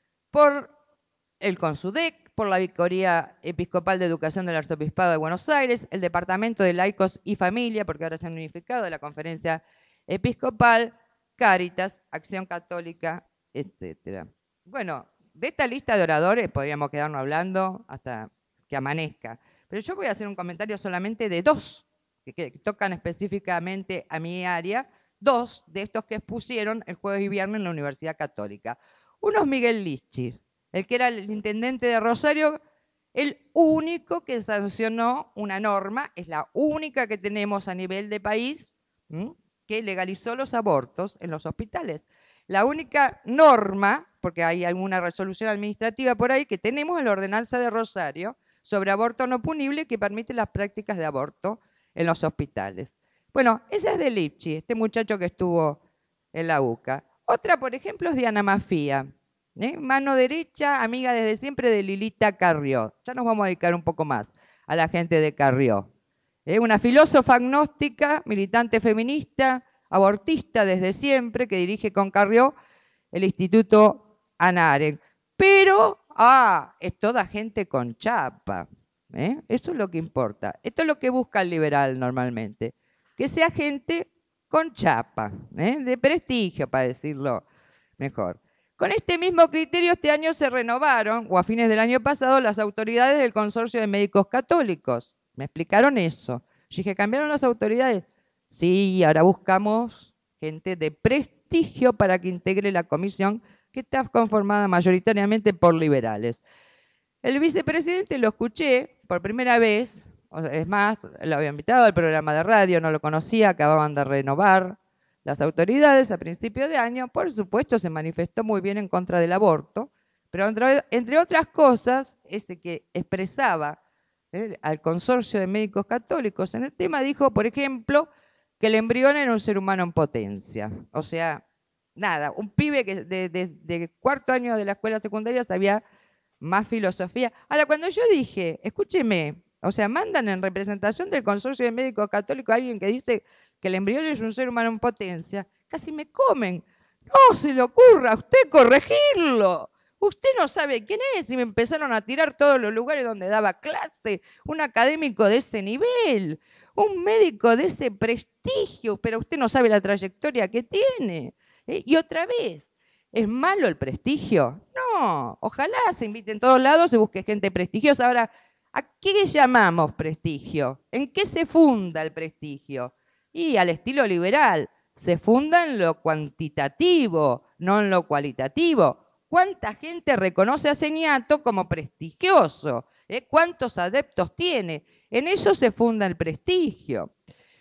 por el CONSUDEC, por la Vicaría Episcopal de Educación del Arzobispado de Buenos Aires, el Departamento de Laicos y Familia, porque ahora se han unificado de la Conferencia Episcopal, Cáritas, Acción Católica, etcétera. Bueno, de esta lista de oradores podríamos quedarnos hablando hasta que amanezca, pero yo voy a hacer un comentario solamente de dos que, que tocan específicamente a mi área, dos de estos que expusieron el jueves y viernes en la Universidad Católica. Uno es Miguel Lichi, el que era el intendente de Rosario, el único que sancionó una norma, es la única que tenemos a nivel de país, ¿m? que legalizó los abortos en los hospitales. La única norma, porque hay alguna resolución administrativa por ahí, que tenemos en la ordenanza de Rosario sobre aborto no punible que permite las prácticas de aborto en los hospitales. Bueno, esa es de Lipchi, este muchacho que estuvo en la U C A. Otra, por ejemplo, es Diana Mafía, ¿eh? mano derecha, amiga desde siempre de Lilita Carrió. Ya nos vamos a dedicar un poco más a la gente de Carrió. ¿eh? Una filósofa agnóstica, militante feminista, abortista desde siempre, que dirige con Carrió el Instituto Hannah Arendt. Pero, ah, es toda gente con chapa. ¿eh? Eso es lo que importa. Esto es lo que busca el liberal normalmente. Que sea gente con chapa, ¿eh? de prestigio, para decirlo mejor. Con este mismo criterio, este año se renovaron, o a fines del año pasado, las autoridades del Consorcio de Médicos Católicos. Me explicaron eso. Yo dije, ¿cambiaron las autoridades? Sí, ahora buscamos gente de prestigio para que integre la comisión que está conformada mayoritariamente por liberales. El vicepresidente lo escuché por primera vez, es más, lo había invitado al programa de radio, no lo conocía, acababan de renovar las autoridades a principio de año. Por supuesto, se manifestó muy bien en contra del aborto, pero entre, entre otras cosas, ese que expresaba eh, al Consorcio de Médicos Católicos en el tema, dijo, por ejemplo, que el embrión era un ser humano en potencia. O sea, nada, un pibe que de, de, de cuarto año de la escuela secundaria sabía más filosofía. Ahora, cuando yo dije, escúcheme, o sea, mandan en representación del Consorcio de Médicos Católicos a alguien que dice que el embrión es un ser humano en potencia, casi me comen. No se le ocurra a usted corregirlo. Usted no sabe quién es y me empezaron a tirar todos los lugares donde daba clase. Un académico de ese nivel, un médico de ese prestigio, pero usted no sabe la trayectoria que tiene. ¿eh? Y otra vez, ¿es malo el prestigio? No, ojalá se invite en todos lados, se busque gente prestigiosa. Ahora, ¿a qué llamamos prestigio? ¿En qué se funda el prestigio? Y al estilo liberal, se funda en lo cuantitativo, no en lo cualitativo. ¿Cuánta gente reconoce a Señato como prestigioso? ¿Eh? ¿Cuántos adeptos tiene? En eso se funda el prestigio.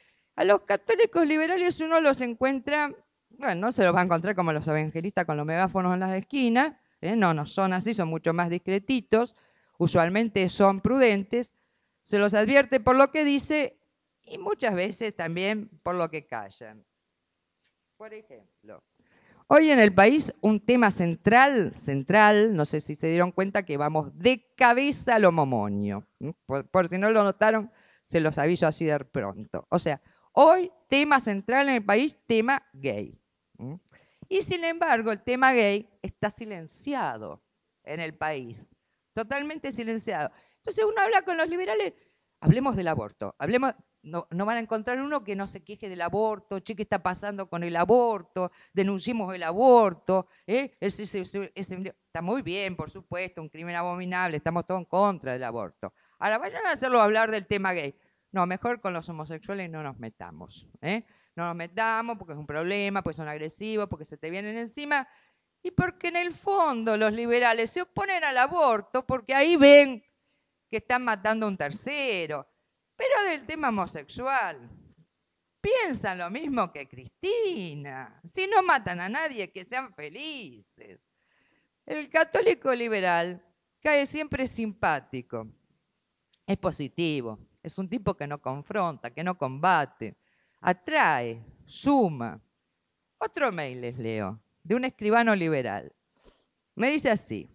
A los católicos liberales uno los encuentra, bueno, no se los va a encontrar como los evangelistas con los megáfonos en las esquinas, ¿eh? no, no son así, son mucho más discretitos, usualmente son prudentes, se los advierte por lo que dice y muchas veces también por lo que callan. Por ejemplo, Hoy en el país un tema central, central, no sé si se dieron cuenta que vamos de cabeza a lo momonio. Por, por si no lo notaron, se los aviso así de pronto. O sea, hoy tema central en el país, tema gay. Y sin embargo, el tema gay está silenciado en el país, totalmente silenciado. Entonces uno habla con los liberales, hablemos del aborto, hablemos... No, no van a encontrar uno que no se queje del aborto, che, ¿qué está pasando con el aborto? Denunciemos el aborto. ¿eh? Ese, ese, ese, ese, está muy bien, por supuesto, un crimen abominable, estamos todos en contra del aborto. Ahora vayan a hacerlo hablar del tema gay. No, mejor con los homosexuales no nos metamos. ¿eh? No nos metamos porque es un problema, porque son agresivos, porque se te vienen encima. Y porque en el fondo los liberales se oponen al aborto porque ahí ven que están matando a un tercero. Pero del tema homosexual, piensan lo mismo que Cristina. Si no matan a nadie, que sean felices. El católico liberal cae siempre simpático. Es positivo. Es un tipo que no confronta, que no combate. Atrae, suma. Otro mail les leo, de un escribano liberal. Me dice así.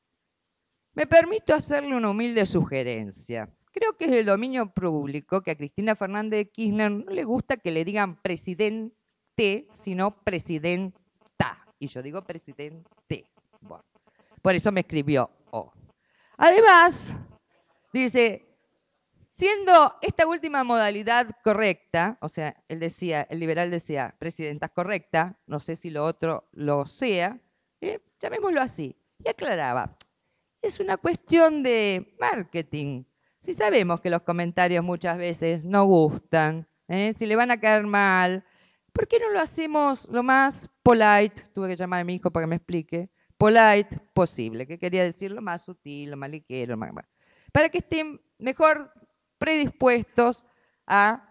Me permito hacerle una humilde sugerencia. Creo que es del dominio público que a Cristina Fernández de Kirchner no le gusta que le digan presidente, sino presidenta. Y yo digo presidente. Bueno, por eso me escribió O. Además, dice, siendo esta última modalidad correcta, o sea, él decía, el liberal decía, presidenta es correcta, no sé si lo otro lo sea, ¿eh? Llamémoslo así. Y aclaraba, es una cuestión de marketing. Si sabemos que los comentarios muchas veces no gustan, ¿eh? Si le van a caer mal, ¿por qué no lo hacemos lo más polite? Tuve que llamar a mi hijo para que me explique. Polite posible, que quería decir lo más sutil, lo más ligero, más, más, para que estén mejor predispuestos a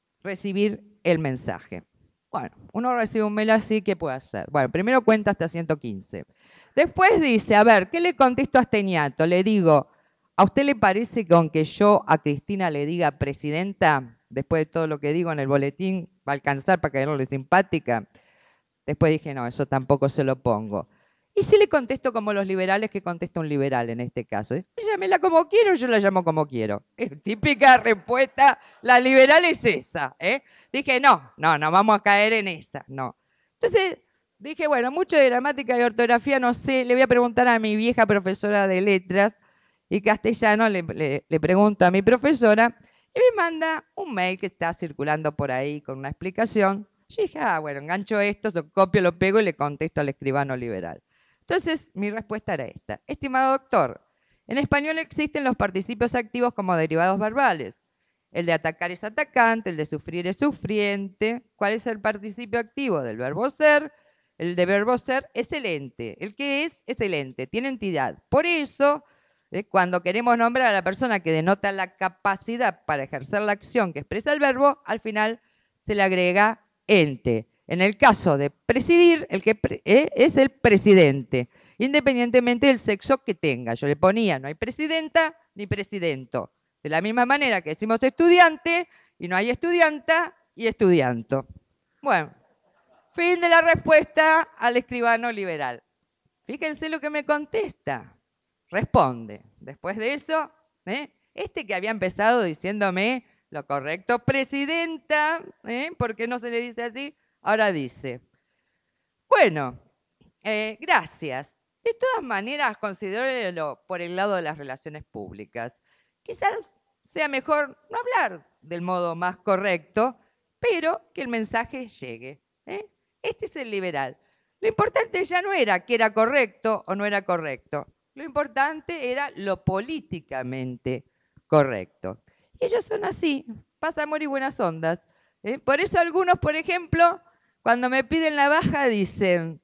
recibir el mensaje. Bueno, uno recibe un mail así, ¿qué puede hacer? Bueno, primero cuenta hasta ciento quince. Después dice, a ver, ¿qué le contesto a este ñato? Le digo, ¿a usted le parece que aunque yo a Cristina le diga presidenta, después de todo lo que digo en el boletín, va a alcanzar para caerle simpática? Después dije, no, eso tampoco se lo pongo. Y si le contesto como los liberales que contesta un liberal en este caso. Llámela como quiero, yo la llamo como quiero. Es típica respuesta, la liberal es esa. ¿eh? Dije, no, no, no vamos a caer en esa, no. Entonces dije, bueno, mucho de gramática y ortografía no sé, le voy a preguntar a mi vieja profesora de letras y castellano, le, le, le pregunto a mi profesora y me manda un mail que está circulando por ahí con una explicación. Yo dije, ah, bueno, engancho esto, lo copio, lo pego y le contesto al escribano liberal. Entonces, mi respuesta era esta. Estimado doctor, en español existen los participios activos como derivados verbales. El de atacar es atacante, el de sufrir es sufriente. ¿Cuál es el participio activo del verbo ser? El de verbo ser es el ente. El que es, es el ente, tiene entidad. Por eso, eh, cuando queremos nombrar a la persona que denota la capacidad para ejercer la acción que expresa el verbo, al final se le agrega ente. En el caso de presidir, el que eh, es el presidente, independientemente del sexo que tenga. Yo le ponía, no hay presidenta ni presidento. De la misma manera que decimos estudiante, y no hay estudianta y estudianto. Bueno, fin de la respuesta al escribano liberal. Fíjense lo que me contesta. Responde. Después de eso, ¿eh? este que había empezado diciéndome lo correcto, presidenta, ¿eh? ¿por qué no se le dice así? Ahora dice, bueno, eh, gracias. De todas maneras, considérelo por el lado de las relaciones públicas. Quizás sea mejor no hablar del modo más correcto, pero que el mensaje llegue. ¿eh? Este es el liberal. Lo importante ya no era que era correcto o no era correcto. Lo importante era lo políticamente correcto. Y ellos son así, pasa amor y buenas ondas. ¿eh? Por eso algunos, por ejemplo, cuando me piden la baja dicen,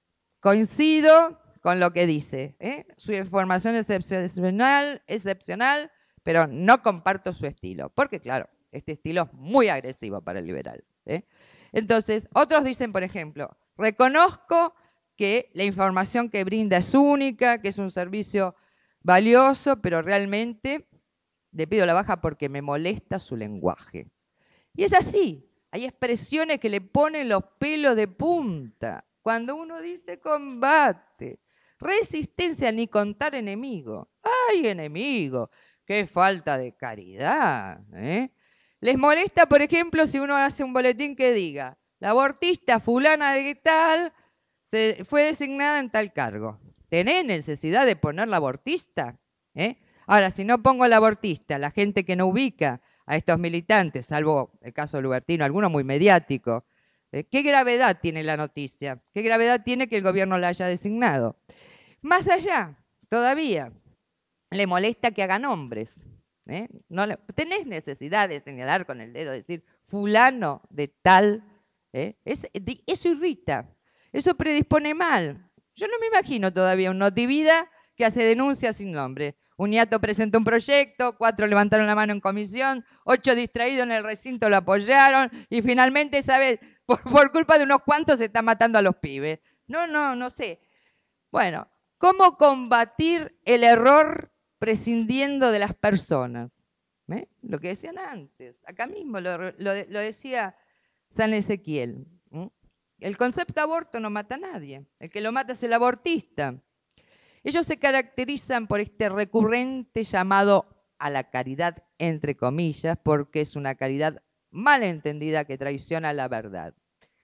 coincido con lo que dice. ¿eh? Su información es excepcional, excepcional, pero no comparto su estilo. Porque claro, este estilo es muy agresivo para el liberal. ¿eh? Entonces, otros dicen, por ejemplo, reconozco que la información que brinda es única, que es un servicio valioso, pero realmente le pido la baja porque me molesta su lenguaje. Y es así. Hay expresiones que le ponen los pelos de punta. cuando uno dice combate, resistencia, ni contar enemigo. ¡Ay, enemigo! ¡Qué falta de caridad! ¿eh? Les molesta, por ejemplo, si uno hace un boletín que diga, la abortista fulana de tal se fue designada en tal cargo. ¿Tenés necesidad de poner la abortista? ¿Eh? Ahora, si no pongo la abortista, la gente que no ubica a estos militantes, salvo el caso de Lubertino, alguno muy mediático, ¿eh? ¿Qué gravedad tiene la noticia? ¿Qué gravedad tiene que el gobierno la haya designado? Más allá, todavía, le molesta que hagan nombres. ¿eh? No le, ¿Tenés necesidad de señalar con el dedo, decir fulano de tal? ¿eh? Es, eso irrita, eso predispone mal. Yo no me imagino todavía un Notivida que hace denuncias sin nombre. Un ñato presentó un proyecto, cuatro levantaron la mano en comisión, ocho distraídos en el recinto lo apoyaron y finalmente, ¿sabes? Por, por culpa de unos cuantos se está matando a los pibes. No, no, no sé. Bueno, ¿cómo combatir el error prescindiendo de las personas? ¿Eh? Lo que decían antes, acá mismo lo, lo, lo decía San Ezequiel. ¿eh? El concepto aborto no mata a nadie, el que lo mata es el abortista. Ellos se caracterizan por este recurrente llamado a la caridad, entre comillas, porque es una caridad mal entendida que traiciona la verdad.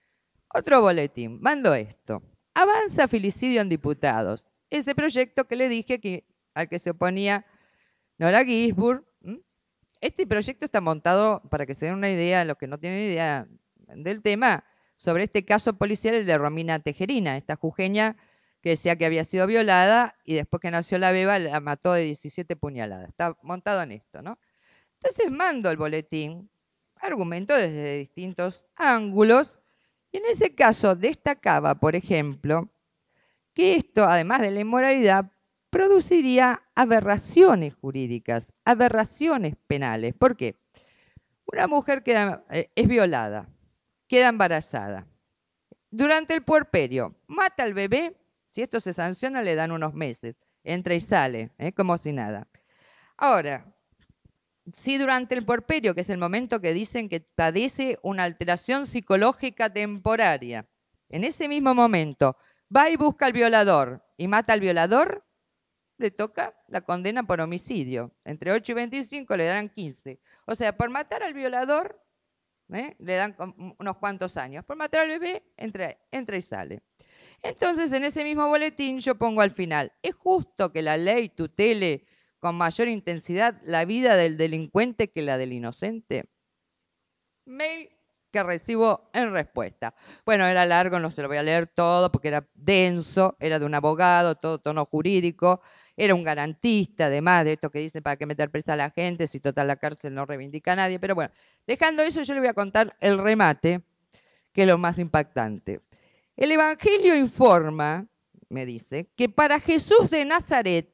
Otro boletín, mando esto. Avanza filicidio en diputados. Ese proyecto que le dije que, al que se oponía Nora Ginsburg. Este proyecto está montado, para que se den una idea, los que no tienen idea del tema, sobre este caso policial, el de Romina Tejerina, esta jujeña que decía que había sido violada y después que nació la beba la mató de diecisiete puñaladas. Está montado en esto, ¿no? Entonces mando el boletín, argumento desde distintos ángulos, y en ese caso destacaba, por ejemplo, que esto, además de la inmoralidad, produciría aberraciones jurídicas, aberraciones penales. ¿Por qué? Una mujer queda, eh, es violada, queda embarazada. Durante el puerperio, mata al bebé, si esto se sanciona le dan unos meses, entra y sale, ¿eh? como si nada. Ahora, si durante el puerperio, que es el momento que dicen que padece una alteración psicológica temporaria, en ese mismo momento va y busca al violador y mata al violador, le toca la condena por homicidio. Entre ocho y veinticinco le darán quince. O sea, por matar al violador ¿eh? le dan unos cuantos años. Por matar al bebé, entra, entra y sale. Entonces, en ese mismo boletín yo pongo al final, ¿es justo que la ley tutele con mayor intensidad la vida del delincuente que la del inocente? Mail que recibo en respuesta. Bueno, era largo, no se lo voy a leer todo porque era denso, era de un abogado, todo tono jurídico, era un garantista, además de esto que dicen para qué meter presa a la gente, si total la cárcel no reivindica a nadie. Pero bueno, dejando eso, yo le voy a contar el remate, que es lo más impactante. El Evangelio informa, me dice, que para Jesús de Nazaret,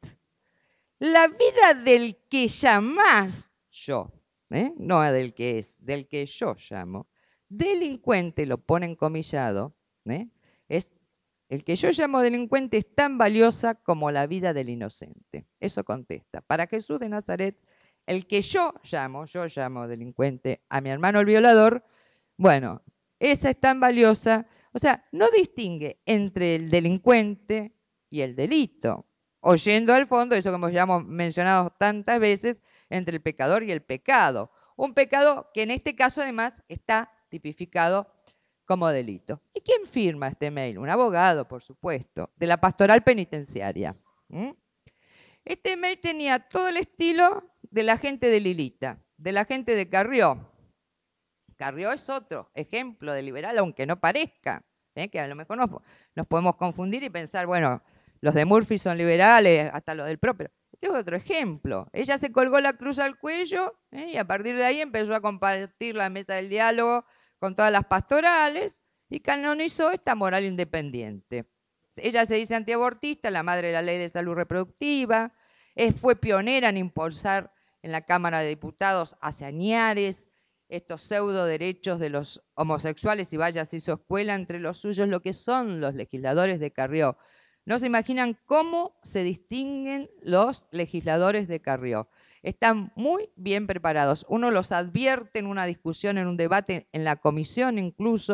la vida del que llamás yo, ¿eh? no del que es, del que yo llamo, delincuente, lo pone encomillado, ¿eh? es el que yo llamo delincuente es tan valiosa como la vida del inocente. Eso contesta. Para Jesús de Nazaret, el que yo llamo, yo llamo delincuente a mi hermano el violador, bueno, esa es tan valiosa, o sea, no distingue entre el delincuente y el delito, oyendo al fondo, eso como ya hemos mencionado tantas veces, entre el pecador y el pecado. Un pecado que en este caso además está tipificado como delito. ¿Y quién firma este mail? Un abogado, por supuesto, de la pastoral penitenciaria. ¿Mm? Este mail tenía todo el estilo de la gente de Lilita, de la gente de Carrió. Carrió es otro ejemplo de liberal, aunque no parezca, ¿eh? que a lo mejor nos, nos podemos confundir y pensar, bueno, los de Murphy son liberales, hasta los del P R O, pero este es otro ejemplo. Ella se colgó la cruz al cuello ¿eh? y a partir de ahí empezó a compartir la mesa del diálogo con todas las pastorales y canonizó esta moral independiente. Ella se dice antiabortista, la madre de la ley de salud reproductiva, es, fue pionera en impulsar en la Cámara de Diputados hace añares estos pseudo derechos de los homosexuales y vaya se hizo escuela entre los suyos lo que son los legisladores de Carrió. No se imaginan cómo se distinguen los legisladores de Carrió. Están muy bien preparados. Uno los advierte en una discusión, en un debate, en la comisión incluso,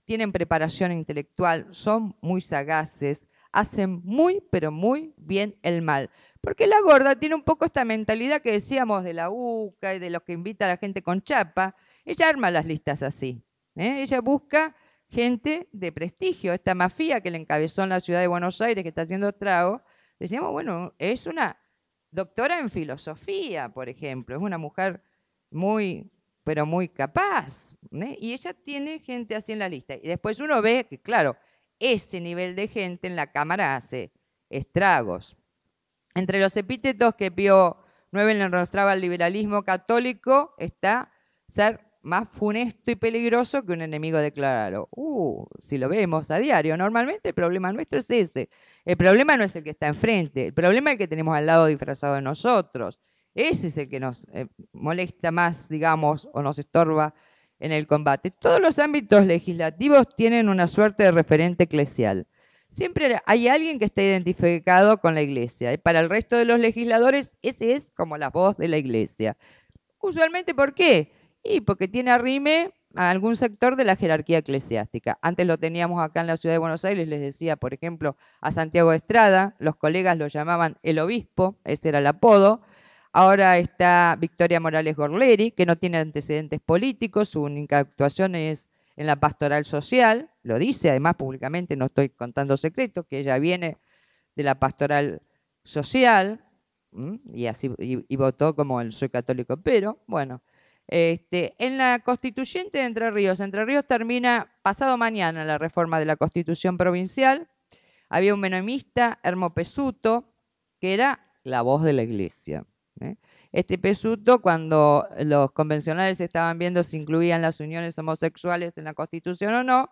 tienen preparación intelectual, son muy sagaces, hacen muy, pero muy bien el mal. Porque la gorda tiene un poco esta mentalidad que decíamos de la UCA y de los que invita a la gente con chapa. Ella arma las listas así, ¿eh? Ella busca gente de prestigio. Esta mafia que le encabezó en la ciudad de Buenos Aires, que está haciendo estrago, decíamos, bueno, es una doctora en filosofía, por ejemplo. Es una mujer muy, pero muy capaz, ¿eh? Y ella tiene gente así en la lista. Y después uno ve que, claro, ese nivel de gente en la Cámara hace estragos. Entre los epítetos que Pío nueve le enrostraba al liberalismo católico está ser más funesto y peligroso que un enemigo declarado. Uh, si lo vemos a diario, normalmente el problema nuestro es ese. El problema no es el que está enfrente, el problema es el que tenemos al lado disfrazado de nosotros. Ese es el que nos eh, molesta más, digamos, o nos estorba en el combate. Todos los ámbitos legislativos tienen una suerte de referente eclesial. Siempre hay alguien que está identificado con la iglesia. Y para el resto de los legisladores, ese es como la voz de la iglesia. Usualmente, ¿por qué? Y porque tiene arrime a algún sector de la jerarquía eclesiástica. Antes lo teníamos acá en la ciudad de Buenos Aires, les decía, por ejemplo, a Santiago Estrada, los colegas lo llamaban el obispo, ese era el apodo. Ahora está Victoria Morales Gorleri, que no tiene antecedentes políticos, su única actuación es en la pastoral social, lo dice además públicamente, no estoy contando secretos, que ella viene de la pastoral social, ¿m? y así y, y votó como el soy católico, pero bueno, este, en la constituyente de Entre Ríos, Entre Ríos termina pasado mañana la reforma de la Constitución provincial, había un menemista, Hermo Pesuto, que era la voz de la iglesia. ¿eh? Este Pesuto, cuando los convencionales estaban viendo si incluían las uniones homosexuales en la Constitución o no,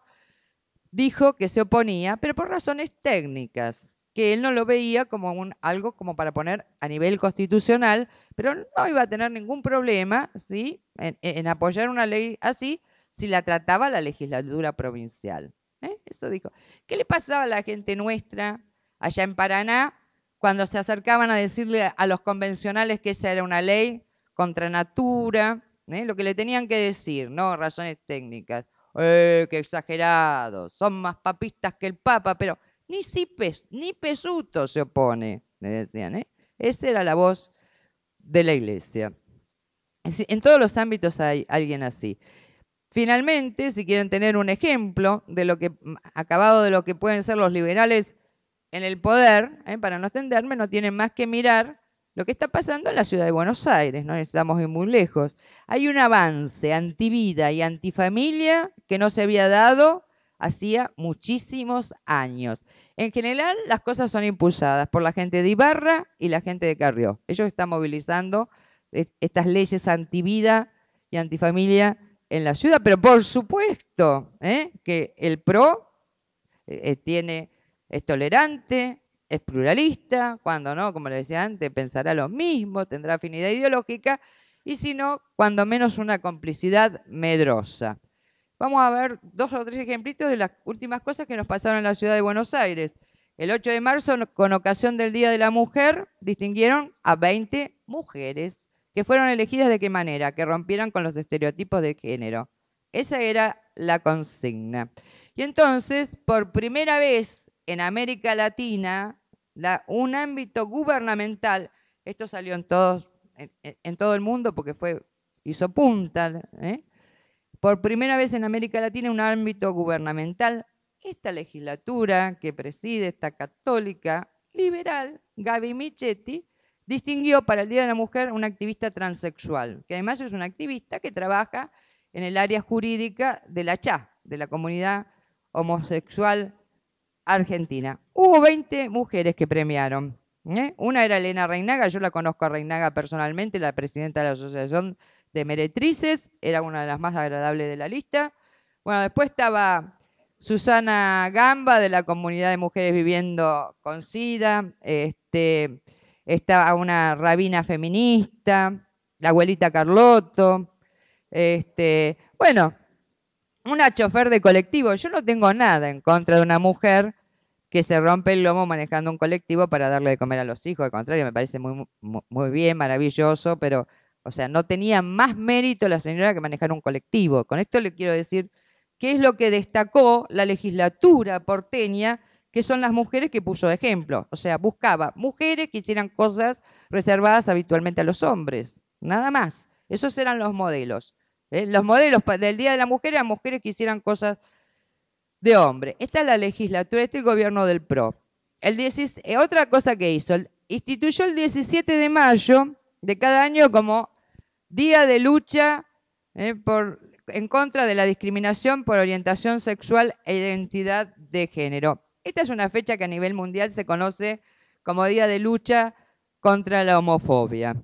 dijo que se oponía, pero por razones técnicas, que él no lo veía como un, algo como para poner a nivel constitucional, pero no iba a tener ningún problema, ¿sí? en, en apoyar una ley así si la trataba la legislatura provincial. ¿eh? Eso dijo. ¿Qué le pasaba a la gente nuestra allá en Paraná cuando se acercaban a decirle a los convencionales que esa era una ley contra natura? ¿eh? Lo que le tenían que decir, no razones técnicas. Eh, qué exagerados, son más papistas que el Papa, pero ni, si pes, ni Pesuto se opone, le decían. ¿eh? Esa era la voz de la iglesia. En todos los ámbitos hay alguien así. Finalmente, si quieren tener un ejemplo de lo que, acabado de lo que pueden ser los liberales en el poder, ¿eh? para no extenderme, no tienen más que mirar lo que está pasando en la ciudad de Buenos Aires, no necesitamos ir muy lejos. Hay un avance antivida y antifamilia que no se había dado hacía muchísimos años. En general, las cosas son impulsadas por la gente de Ibarra y la gente de Carrió. Ellos están movilizando estas leyes antivida y antifamilia en la ciudad, pero por supuesto ¿eh? que el P R O eh, tiene, es tolerante, es pluralista, cuando no, como le decía antes, pensará lo mismo, tendrá afinidad ideológica, y si no, cuando menos una complicidad medrosa. Vamos a ver dos o tres ejemplitos de las últimas cosas que nos pasaron en la ciudad de Buenos Aires. El ocho de marzo, con ocasión del Día de la Mujer, distinguieron a veinte mujeres que fueron elegidas de qué manera, que rompieran con los estereotipos de género. Esa era la consigna. Y entonces, por primera vez en América Latina, la, un ámbito gubernamental, esto salió en, todos, en, en todo el mundo porque fue, hizo punta, ¿eh? por primera vez en América Latina un ámbito gubernamental, esta legislatura que preside esta católica liberal, Gaby Michetti, distinguió para el Día de la Mujer una activista transexual, que además es una activista que trabaja en el área jurídica de la C H A, de la comunidad homosexual argentina. Hubo veinte mujeres que premiaron. ¿eh? Una era Elena Reinaga, yo la conozco a Reinaga personalmente, la presidenta de la Asociación de Meretrices, era una de las más agradables de la lista. Bueno, después estaba Susana Gamba, de la comunidad de mujeres viviendo con SIDA, este, estaba una rabina feminista, la abuelita Carlotto, este, bueno, una chofer de colectivo. Yo no tengo nada en contra de una mujer que se rompe el lomo manejando un colectivo para darle de comer a los hijos. Al contrario, me parece muy, muy, muy bien, maravilloso, pero, o sea, no tenía más mérito la señora que manejar un colectivo. Con esto le quiero decir que es lo que destacó la legislatura porteña, que son las mujeres que puso de ejemplo. O sea, buscaba mujeres que hicieran cosas reservadas habitualmente a los hombres, nada más. Esos eran los modelos. ¿eh? Los modelos del Día de la Mujer eran mujeres que hicieran cosas de hombre. Esta es la legislatura, este es el gobierno del P R O. El dieciséis, eh, otra cosa que hizo, instituyó el diecisiete de mayo de cada año como Día de Lucha eh, por, en contra de la discriminación por orientación sexual e identidad de género. Esta es una fecha que a nivel mundial se conoce como Día de Lucha contra la Homofobia.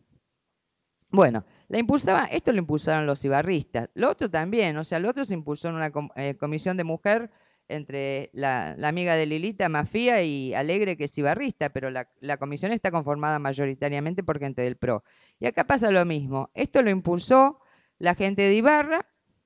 Bueno, la impulsaba, esto lo impulsaron los ibarristas, lo otro también, o sea, lo otro se impulsó en una eh, comisión de mujer entre la, la amiga de Lilita, Mafía, y Alegre, que es ibarrista, pero la, la comisión está conformada mayoritariamente por gente del P R O. Y acá pasa lo mismo, esto lo impulsó la gente de Ibarra,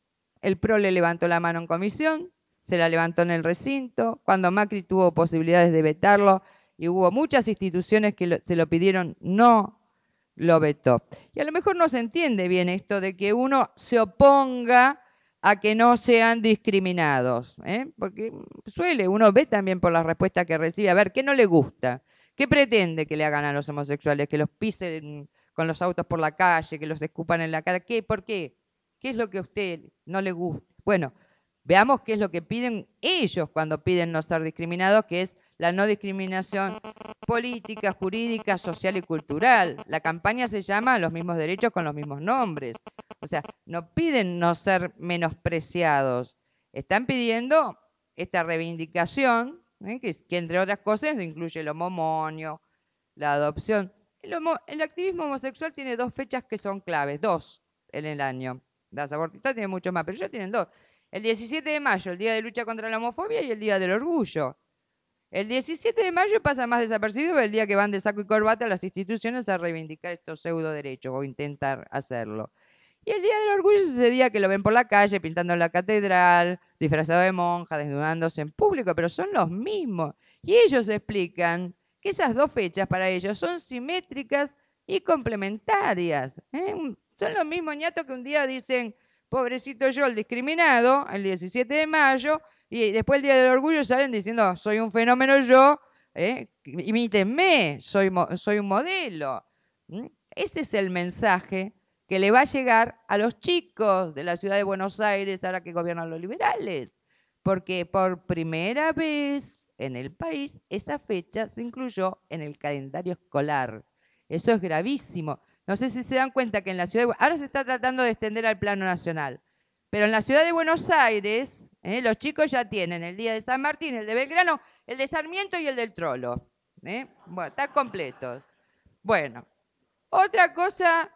el P R O le levantó la mano en comisión, se la levantó en el recinto, cuando Macri tuvo posibilidades de vetarlo, y hubo muchas instituciones que lo, se lo pidieron, no lo vetó. Y a lo mejor no se entiende bien esto de que uno se oponga a que no sean discriminados, ¿eh? Porque suele, uno ve también por las respuestas que recibe, a ver, ¿qué no le gusta? ¿Qué pretende que le hagan a los homosexuales? ¿Que los pisen con los autos por la calle, que los escupan en la cara? ¿Qué? ¿Por qué? ¿Qué es lo que a usted no le gusta? Bueno, veamos qué es lo que piden ellos cuando piden no ser discriminados, que es la no discriminación política, jurídica, social y cultural. La campaña se llama Los mismos derechos con los mismos nombres. O sea, no piden no ser menospreciados. Están pidiendo esta reivindicación, ¿eh? que, que entre otras cosas incluye el homomonio, la adopción. El, homo, el activismo homosexual tiene dos fechas que son claves, dos en el año. Las abortistas tienen mucho más, pero ellos tienen dos. El diecisiete de mayo, el Día de Lucha contra la Homofobia, y el Día del Orgullo. El diecisiete de mayo pasa más desapercibido el día que van de saco y corbata a las instituciones a reivindicar estos pseudo derechos o intentar hacerlo. Y el Día del Orgullo es ese día que lo ven por la calle, pintando la catedral, disfrazado de monja, desnudándose en público, pero son los mismos. Y ellos explican que esas dos fechas para ellos son simétricas y complementarias. ¿eh? Son los mismos ñatos que un día dicen, pobrecito yo, el discriminado, el diecisiete de mayo, y después el Día del Orgullo salen diciendo, soy un fenómeno yo, ¿eh? imítenme, soy, soy un modelo. ¿Mm? Ese es el mensaje que le va a llegar a los chicos de la ciudad de Buenos Aires ahora que gobiernan los liberales. Porque por primera vez en el país esa fecha se incluyó en el calendario escolar. Eso es gravísimo. No sé si se dan cuenta que en la ciudad de, ahora se está tratando de extender al plano nacional, pero en la ciudad de Buenos Aires ¿eh? los chicos ya tienen el día de San Martín, el de Belgrano, el de Sarmiento y el del Trolo. ¿eh? Bueno, están completos. Bueno, otra cosa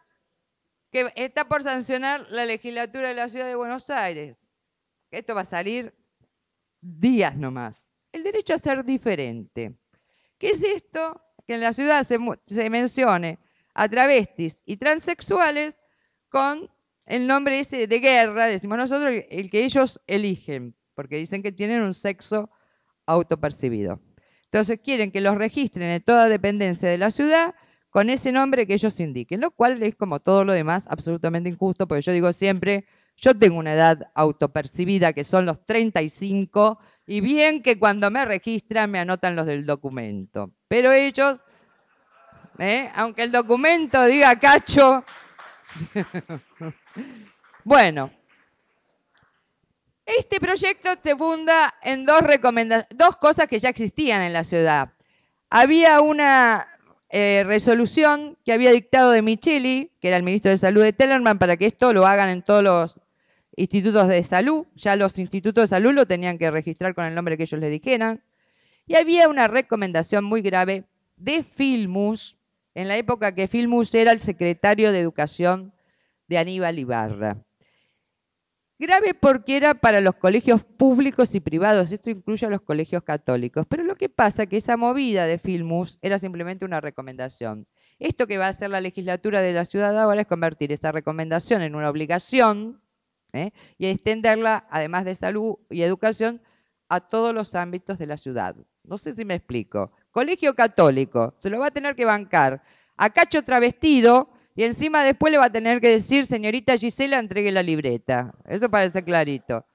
que está por sancionar la legislatura de la ciudad de Buenos Aires. Esto va a salir días nomás. El derecho a ser diferente. ¿Qué es esto? Que en la ciudad se, se mencione a travestis y transexuales con el nombre ese de guerra, decimos nosotros, el que ellos eligen, porque dicen que tienen un sexo autopercibido. Entonces quieren que los registren en toda dependencia de la ciudad con ese nombre que ellos indiquen, lo cual es, como todo lo demás, absolutamente injusto, porque yo digo siempre, yo tengo una edad autopercibida que son los treinta y cinco, y bien que cuando me registran me anotan los del documento. Pero ellos, ¿eh? aunque el documento diga Cacho, bueno, este proyecto se funda en dos recomendaciones, dos cosas que ya existían en la ciudad. Había una eh, resolución que había dictado de Micheli, que era el ministro de Salud de Tellerman, para que esto lo hagan en todos los institutos de salud. Ya los institutos de salud lo tenían que registrar con el nombre que ellos le dijeran. Y había una recomendación muy grave de Filmus, en la época que Filmus era el secretario de Educación de Aníbal Ibarra. Grave porque era para los colegios públicos y privados, esto incluye a los colegios católicos, pero lo que pasa es que esa movida de Filmus era simplemente una recomendación. Esto que va a hacer la legislatura de la ciudad ahora es convertir esa recomendación en una obligación ¿eh? y extenderla, además de salud y educación, a todos los ámbitos de la ciudad. No sé si me explico. Colegio católico, se lo va a tener que bancar a Cacho travestido y encima después le va a tener que decir, señorita Gisela, entregue la libreta. Eso parece clarito.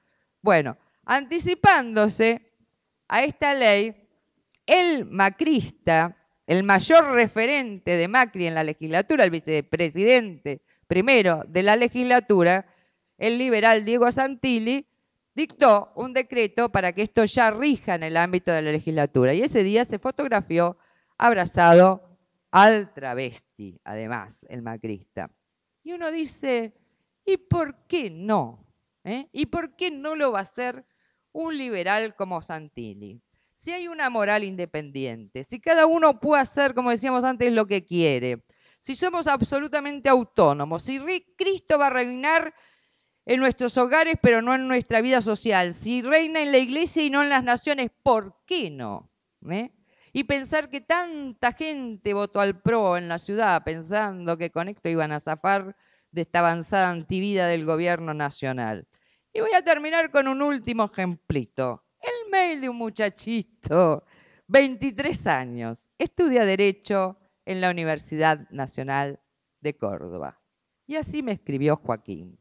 Bueno, anticipándose a esta ley, el macrista, el mayor referente de Macri en la legislatura, el vicepresidente primero de la legislatura, el liberal Diego Santilli, dictó un decreto para que esto ya rija en el ámbito de la legislatura. Y ese día se fotografió abrazado al travesti, además, el macrista. Y uno dice, ¿y por qué no? ¿Eh? ¿Y por qué no lo va a hacer un liberal como Santilli? Si hay una moral independiente, si cada uno puede hacer, como decíamos antes, lo que quiere, si somos absolutamente autónomos, si Cristo va a reinar en nuestros hogares, pero no en nuestra vida social, si reina en la iglesia y no en las naciones, ¿por qué no? ¿Eh? Y pensar que tanta gente votó al P R O en la ciudad, pensando que con esto iban a zafar de esta avanzada antivida del gobierno nacional. Y voy a terminar con un último ejemplito. El mail de un muchachito, veintitrés años, estudia Derecho en la Universidad Nacional de Córdoba. Y así me escribió Joaquín.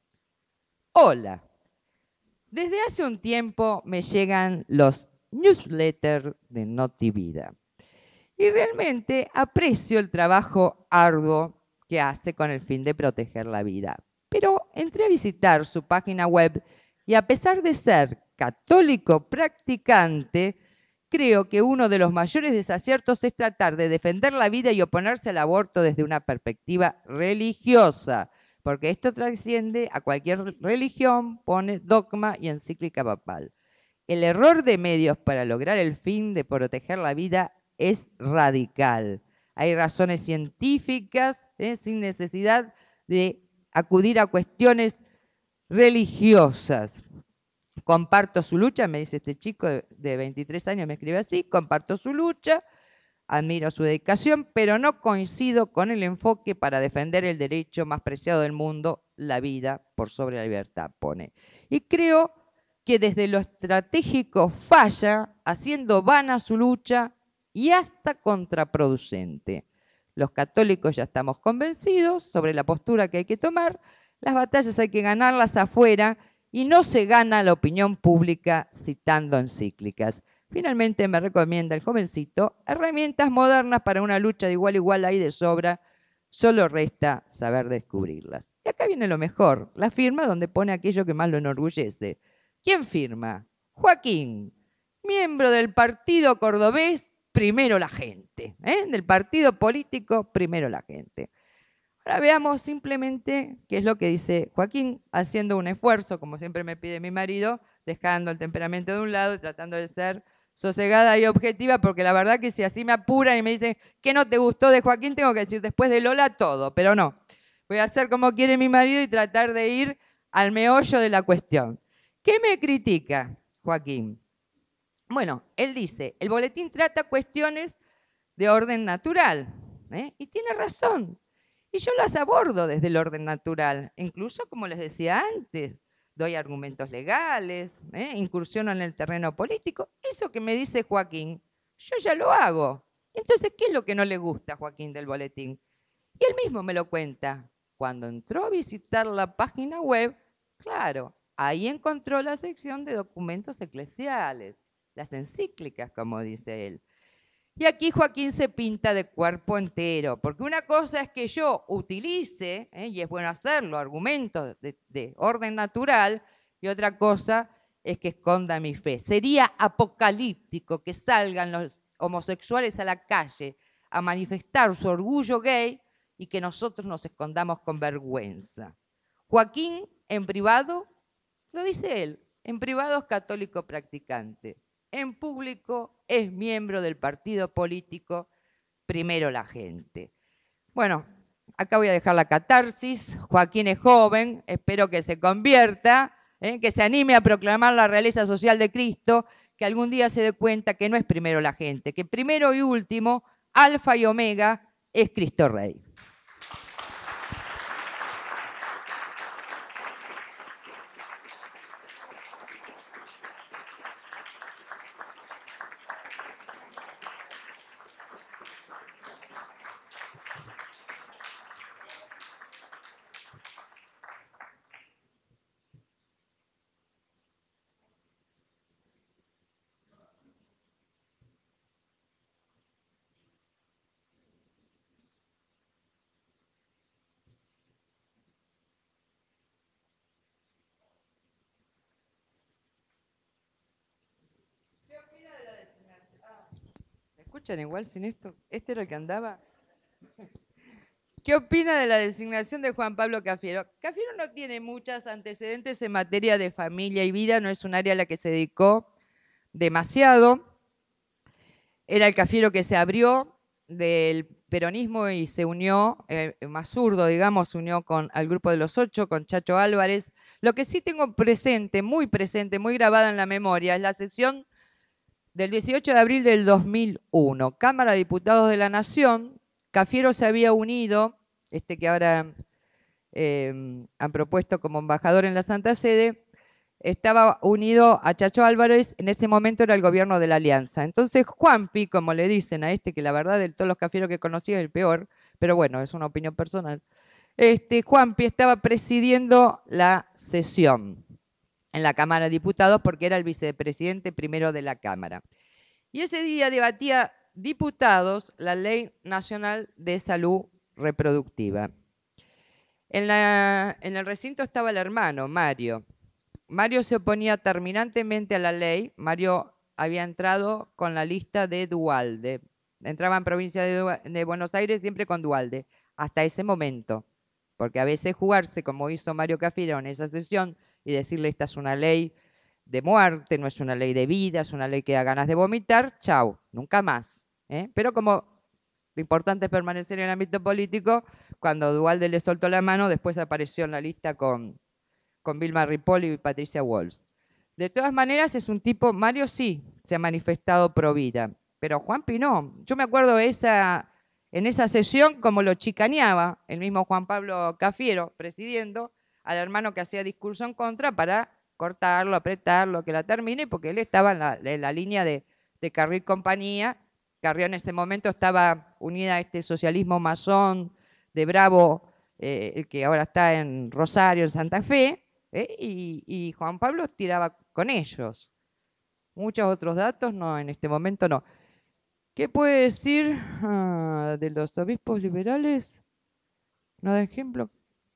Hola, desde hace un tiempo me llegan los newsletters de Notivida y realmente aprecio el trabajo arduo que hace con el fin de proteger la vida. Pero entré a visitar su página web y a pesar de ser católico practicante, creo que uno de los mayores desaciertos es tratar de defender la vida y oponerse al aborto desde una perspectiva religiosa, porque esto trasciende a cualquier religión, pone dogma y encíclica papal. El error de medios para lograr el fin de proteger la vida es radical. Hay razones científicas, ¿eh? sin necesidad de acudir a cuestiones religiosas. Comparto su lucha, me dice este chico de veintitrés años, me escribe así, comparto su lucha, admiro su dedicación, pero no coincido con el enfoque para defender el derecho más preciado del mundo, la vida por sobre la libertad, pone. Y creo que desde lo estratégico falla, haciendo vana su lucha y hasta contraproducente. Los católicos ya estamos convencidos sobre la postura que hay que tomar, las batallas hay que ganarlas afuera y no se gana la opinión pública citando encíclicas. Finalmente me recomienda el jovencito herramientas modernas para una lucha de igual a igual hay de sobra, solo resta saber descubrirlas. Y acá viene lo mejor, la firma donde pone aquello que más lo enorgullece. ¿Quién firma? Joaquín, miembro del partido cordobés Primero la Gente, ¿eh? del partido político Primero la Gente. Ahora veamos simplemente qué es lo que dice Joaquín, haciendo un esfuerzo, como siempre me pide mi marido, dejando el temperamento de un lado y tratando de ser sosegada y objetiva, porque la verdad que si así me apuran y me dicen ¿qué no te gustó de Joaquín? Tengo que decir después de Lola todo, pero no. Voy a hacer como quiere mi marido y tratar de ir al meollo de la cuestión. ¿Qué me critica Joaquín? Bueno, él dice, el boletín trata cuestiones de orden natural, ¿eh? y tiene razón. Y yo las abordo desde el orden natural, incluso como les decía antes, doy argumentos legales, ¿eh? incursiono en el terreno político. Eso que me dice Joaquín, yo ya lo hago. Entonces, ¿qué es lo que no le gusta a Joaquín del boletín? Y él mismo me lo cuenta. Cuando entró a visitar la página web, claro, ahí encontró la sección de documentos eclesiales, las encíclicas, como dice él. Y aquí Joaquín se pinta de cuerpo entero, porque una cosa es que yo utilice, ¿eh? y es bueno hacerlo, argumentos de, de orden natural, y otra cosa es que esconda mi fe. Sería apocalíptico que salgan los homosexuales a la calle a manifestar su orgullo gay y que nosotros nos escondamos con vergüenza. Joaquín, en privado, lo dice él, en privado es católico practicante. En público es miembro del partido político Primero la Gente. Bueno, acá voy a dejar la catarsis. Joaquín es joven, espero que se convierta, ¿eh? que se anime a proclamar la realeza social de Cristo, que algún día se dé cuenta que no es primero la gente, que primero y último, alfa y omega, es Cristo Rey. escuchan igual sin esto? ¿Este era el que andaba? ¿Qué opina de la designación de Juan Pablo Cafiero? Cafiero no tiene muchos antecedentes en materia de familia y vida, no es un área a la que se dedicó demasiado. Era el Cafiero que se abrió del peronismo y se unió, eh, más zurdo, digamos, se unió con, al grupo de los ocho, con Chacho Álvarez. Lo que sí tengo presente, muy presente, muy grabada en la memoria, es la sesión del dieciocho de abril del dos mil uno. Cámara de Diputados de la Nación. Cafiero se había unido, este que ahora eh, han propuesto como embajador en la Santa Sede, estaba unido a Chacho Álvarez, en ese momento era el gobierno de la Alianza. Entonces Juanpi, como le dicen a este, que la verdad de todos los cafieros que conocí es el peor, pero bueno, es una opinión personal, este, Juanpi estaba presidiendo la sesión en la Cámara de Diputados porque era el vicepresidente primero de la Cámara. Y ese día debatía diputados la Ley Nacional de Salud Reproductiva. En, la, en el recinto estaba el hermano, Mario. Mario se oponía terminantemente a la ley. Mario había entrado con la lista de Duhalde. Entraba en provincia de, de Buenos Aires siempre con Duhalde, hasta ese momento. Porque a veces jugarse, como hizo Mario Cafiero en esa sesión, y decirle esta es una ley de muerte, no es una ley de vida, es una ley que da ganas de vomitar, chau, nunca más. ¿eh? Pero como lo importante es permanecer en el ámbito político, cuando Duhalde le soltó la mano, después apareció en la lista con, con Vilma Ripoll y Patricia Walsh. De todas maneras, es un tipo, Mario sí se ha manifestado pro vida, pero Juanpi no. Yo me acuerdo esa, en esa sesión como lo chicaneaba el mismo Juan Pablo Cafiero, presidiendo, al hermano que hacía discurso en contra para cortarlo, apretarlo, que la termine, porque él estaba en la, en la línea de, de Carrió compañía. Carrió en ese momento estaba unida a este socialismo masón de Bravo, eh, que ahora está en Rosario, en Santa Fe, eh, y, y Juan Pablo tiraba con ellos. Muchos otros datos, no, en este momento no. ¿Qué puede decir ah, de los obispos liberales? ¿No da ejemplo?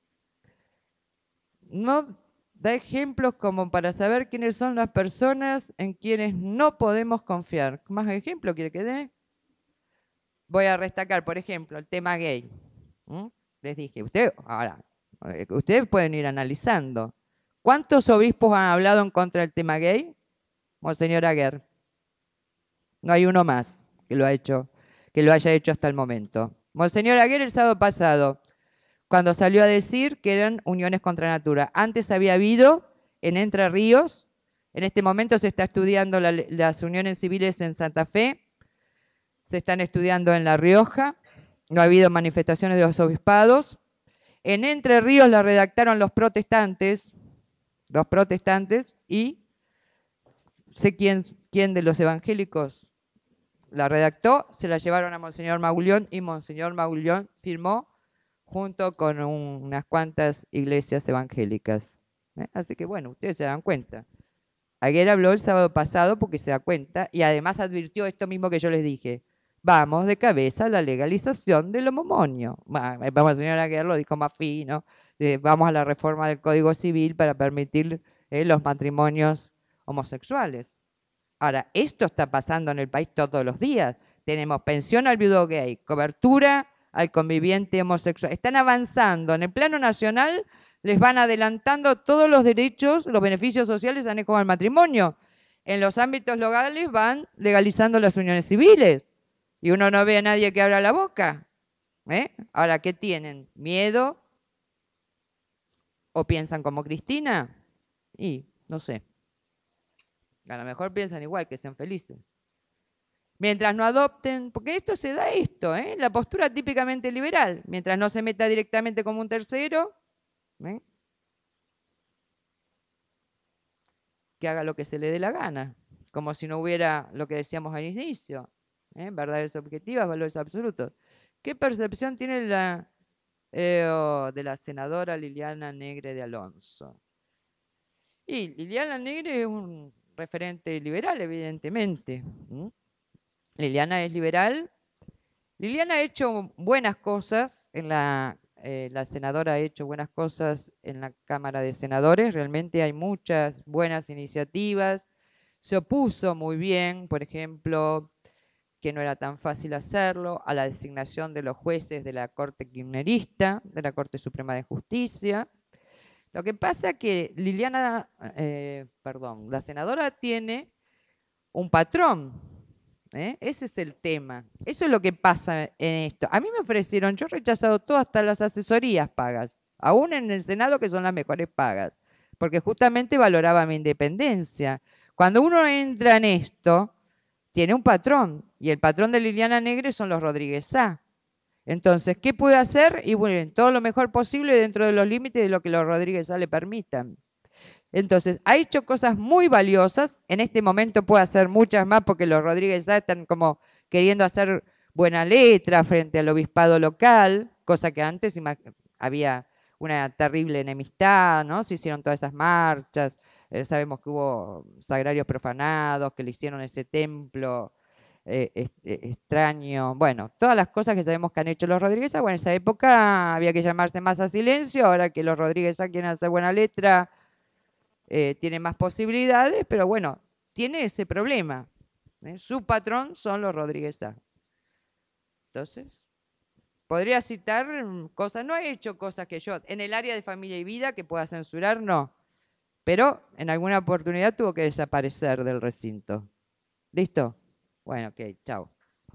No da ejemplos como para saber quiénes son las personas en quienes no podemos confiar. ¿Más ejemplo quiere que dé? Voy a destacar, por ejemplo, el tema gay. ¿Mm? Les dije, usted, ahora, ustedes pueden ir analizando. ¿Cuántos obispos han hablado en contra del tema gay? Monseñor Aguer. No hay uno más que lo ha hecho, que lo haya hecho hasta el momento. Monseñor Aguer el sábado pasado, cuando salió a decir que eran uniones contra natura. Antes había habido en Entre Ríos, en este momento se está estudiando la, las uniones civiles en Santa Fe, se están estudiando en La Rioja, no ha habido manifestaciones de los obispados. En Entre Ríos la redactaron los protestantes, los protestantes, y sé quién, quién de los evangélicos la redactó, se la llevaron a Monseñor Maullón y Monseñor Maullón firmó junto con un, unas cuantas iglesias evangélicas. ¿eh? Así que bueno, ustedes se dan cuenta. Aguer habló el sábado pasado porque se da cuenta y además advirtió esto mismo que yo les dije. Vamos de cabeza a la legalización del homomonio. Vamos, el señor Aguer lo dijo más fino. Eh, vamos a la reforma del Código Civil para permitir eh, los matrimonios homosexuales. Ahora, esto está pasando en el país todos los días. Tenemos pensión al viudo gay, cobertura al conviviente homosexual. Están avanzando. En el plano nacional les van adelantando todos los derechos, los beneficios sociales anejos al matrimonio. En los ámbitos locales van legalizando las uniones civiles. Y uno no ve a nadie que abra la boca. ¿eh? Ahora, ¿qué tienen? ¿Miedo? ¿O piensan como Cristina? Y no sé. A lo mejor piensan igual, que sean felices. Mientras no adopten, porque esto se da esto, ¿eh? la postura típicamente liberal. Mientras no se meta directamente como un tercero, ¿eh? que haga lo que se le dé la gana, como si no hubiera lo que decíamos al inicio, ¿eh? verdades objetivas, valores absolutos. ¿Qué percepción tiene la, eh, oh, de la senadora Liliana Negre de Alonso? Y Liliana Negre es un referente liberal, evidentemente. ¿Mm? Liliana es liberal. Liliana ha hecho buenas cosas, en la, eh, la senadora ha hecho buenas cosas en la Cámara de Senadores, realmente hay muchas buenas iniciativas, se opuso muy bien, por ejemplo, que no era tan fácil hacerlo, a la designación de los jueces de la Corte Kirchnerista, de la Corte Suprema de Justicia. Lo que pasa es que Liliana, eh, perdón, la senadora tiene un patrón, ¿eh? Ese es el tema. Eso es lo que pasa en esto. A mí me ofrecieron, yo he rechazado todo, hasta las asesorías pagas, aún en el Senado, que son las mejores pagas, porque justamente valoraba mi independencia. Cuando uno entra en esto, tiene un patrón, y el patrón de Liliana Negre son los Rodríguez Sá. Entonces, ¿qué puede hacer? Y bueno, todo lo mejor posible dentro de los límites de lo que los Rodríguez Sá le permitan. Entonces, ha hecho cosas muy valiosas. En este momento puede hacer muchas más porque los Rodríguez Sá están como queriendo hacer buena letra frente al obispado local, cosa que antes había una terrible enemistad, ¿no? Se hicieron todas esas marchas, eh, sabemos que hubo sagrarios profanados, que le hicieron ese templo eh, eh, extraño, bueno, todas las cosas que sabemos que han hecho los Rodríguez Sá. Bueno, en esa época había que llamarse más a silencio, ahora que los Rodríguez Sá quieren hacer buena letra, eh, tiene más posibilidades, pero bueno, tiene ese problema. ¿eh? Su patrón son los Rodríguez Sá. Entonces, podría citar cosas, no he hecho cosas que yo, en el área de familia y vida, que pueda censurar, no. Pero en alguna oportunidad tuvo que desaparecer del recinto. ¿Listo? Bueno, ok, chao.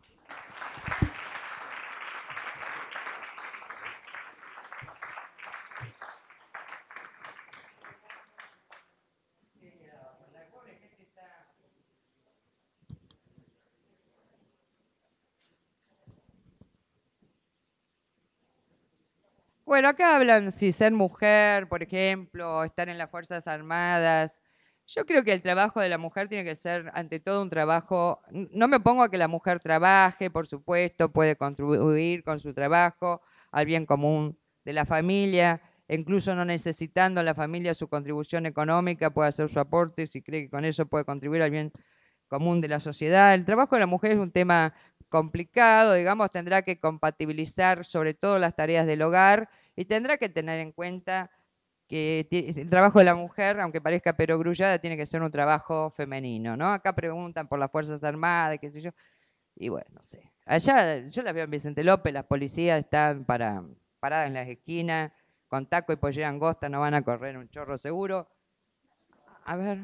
Bueno, acá hablan si ser mujer, por ejemplo, estar en las Fuerzas Armadas. Yo creo que el trabajo de la mujer tiene que ser, ante todo, un trabajo. No me opongo a que la mujer trabaje, por supuesto, puede contribuir con su trabajo al bien común de la familia, e incluso no necesitando la familia su contribución económica, puede hacer su aporte si cree que con eso puede contribuir al bien común de la sociedad. El trabajo de la mujer es un tema complicado, digamos, tendrá que compatibilizar sobre todo las tareas del hogar y tendrá que tener en cuenta que el trabajo de la mujer, aunque parezca perogrullada, tiene que ser un trabajo femenino, ¿no? Acá preguntan por las Fuerzas Armadas, qué sé yo, y bueno, no sé. Allá, yo las veo en Vicente López, las policías están para, paradas en las esquinas, con taco y pollera angosta, no van a correr un chorro seguro. A ver,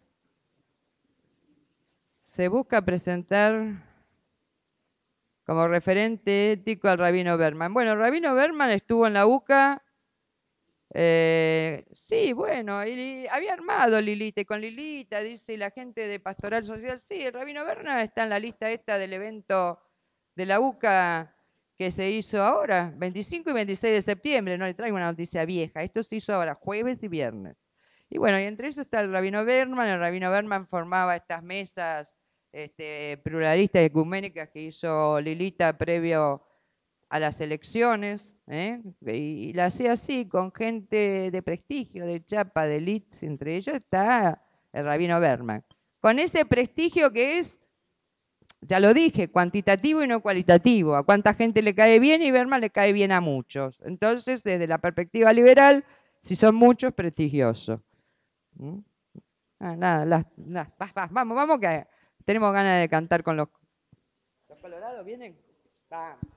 se busca presentar como referente ético al Rabino Berman. Bueno, el Rabino Berman estuvo en la U C A, eh, sí, bueno, y había armado Lilita, y con Lilita, dice la gente de Pastoral Social, sí, el Rabino Berman está en la lista esta del evento de la U C A que se hizo ahora, veinticinco y veintiséis de septiembre, no le traigo una noticia vieja, esto se hizo ahora, jueves y viernes. Y bueno, y entre eso está el Rabino Berman, el Rabino Berman formaba estas mesas Este, pluralistas y ecuménicas que hizo Lilita previo a las elecciones, ¿eh? y, y la hacía así, con gente de prestigio, de chapa, de elite, entre ellos está el Rabino Berman. Con ese prestigio que es, ya lo dije, cuantitativo y no cualitativo, a cuánta gente le cae bien y Berman le cae bien a muchos. Entonces, desde la perspectiva liberal, si son muchos, prestigioso. ¿Mm? Ah, nada, las, las, vamos, vamos que tenemos ganas de cantar con los... ¿Los colorados vienen? Vamos.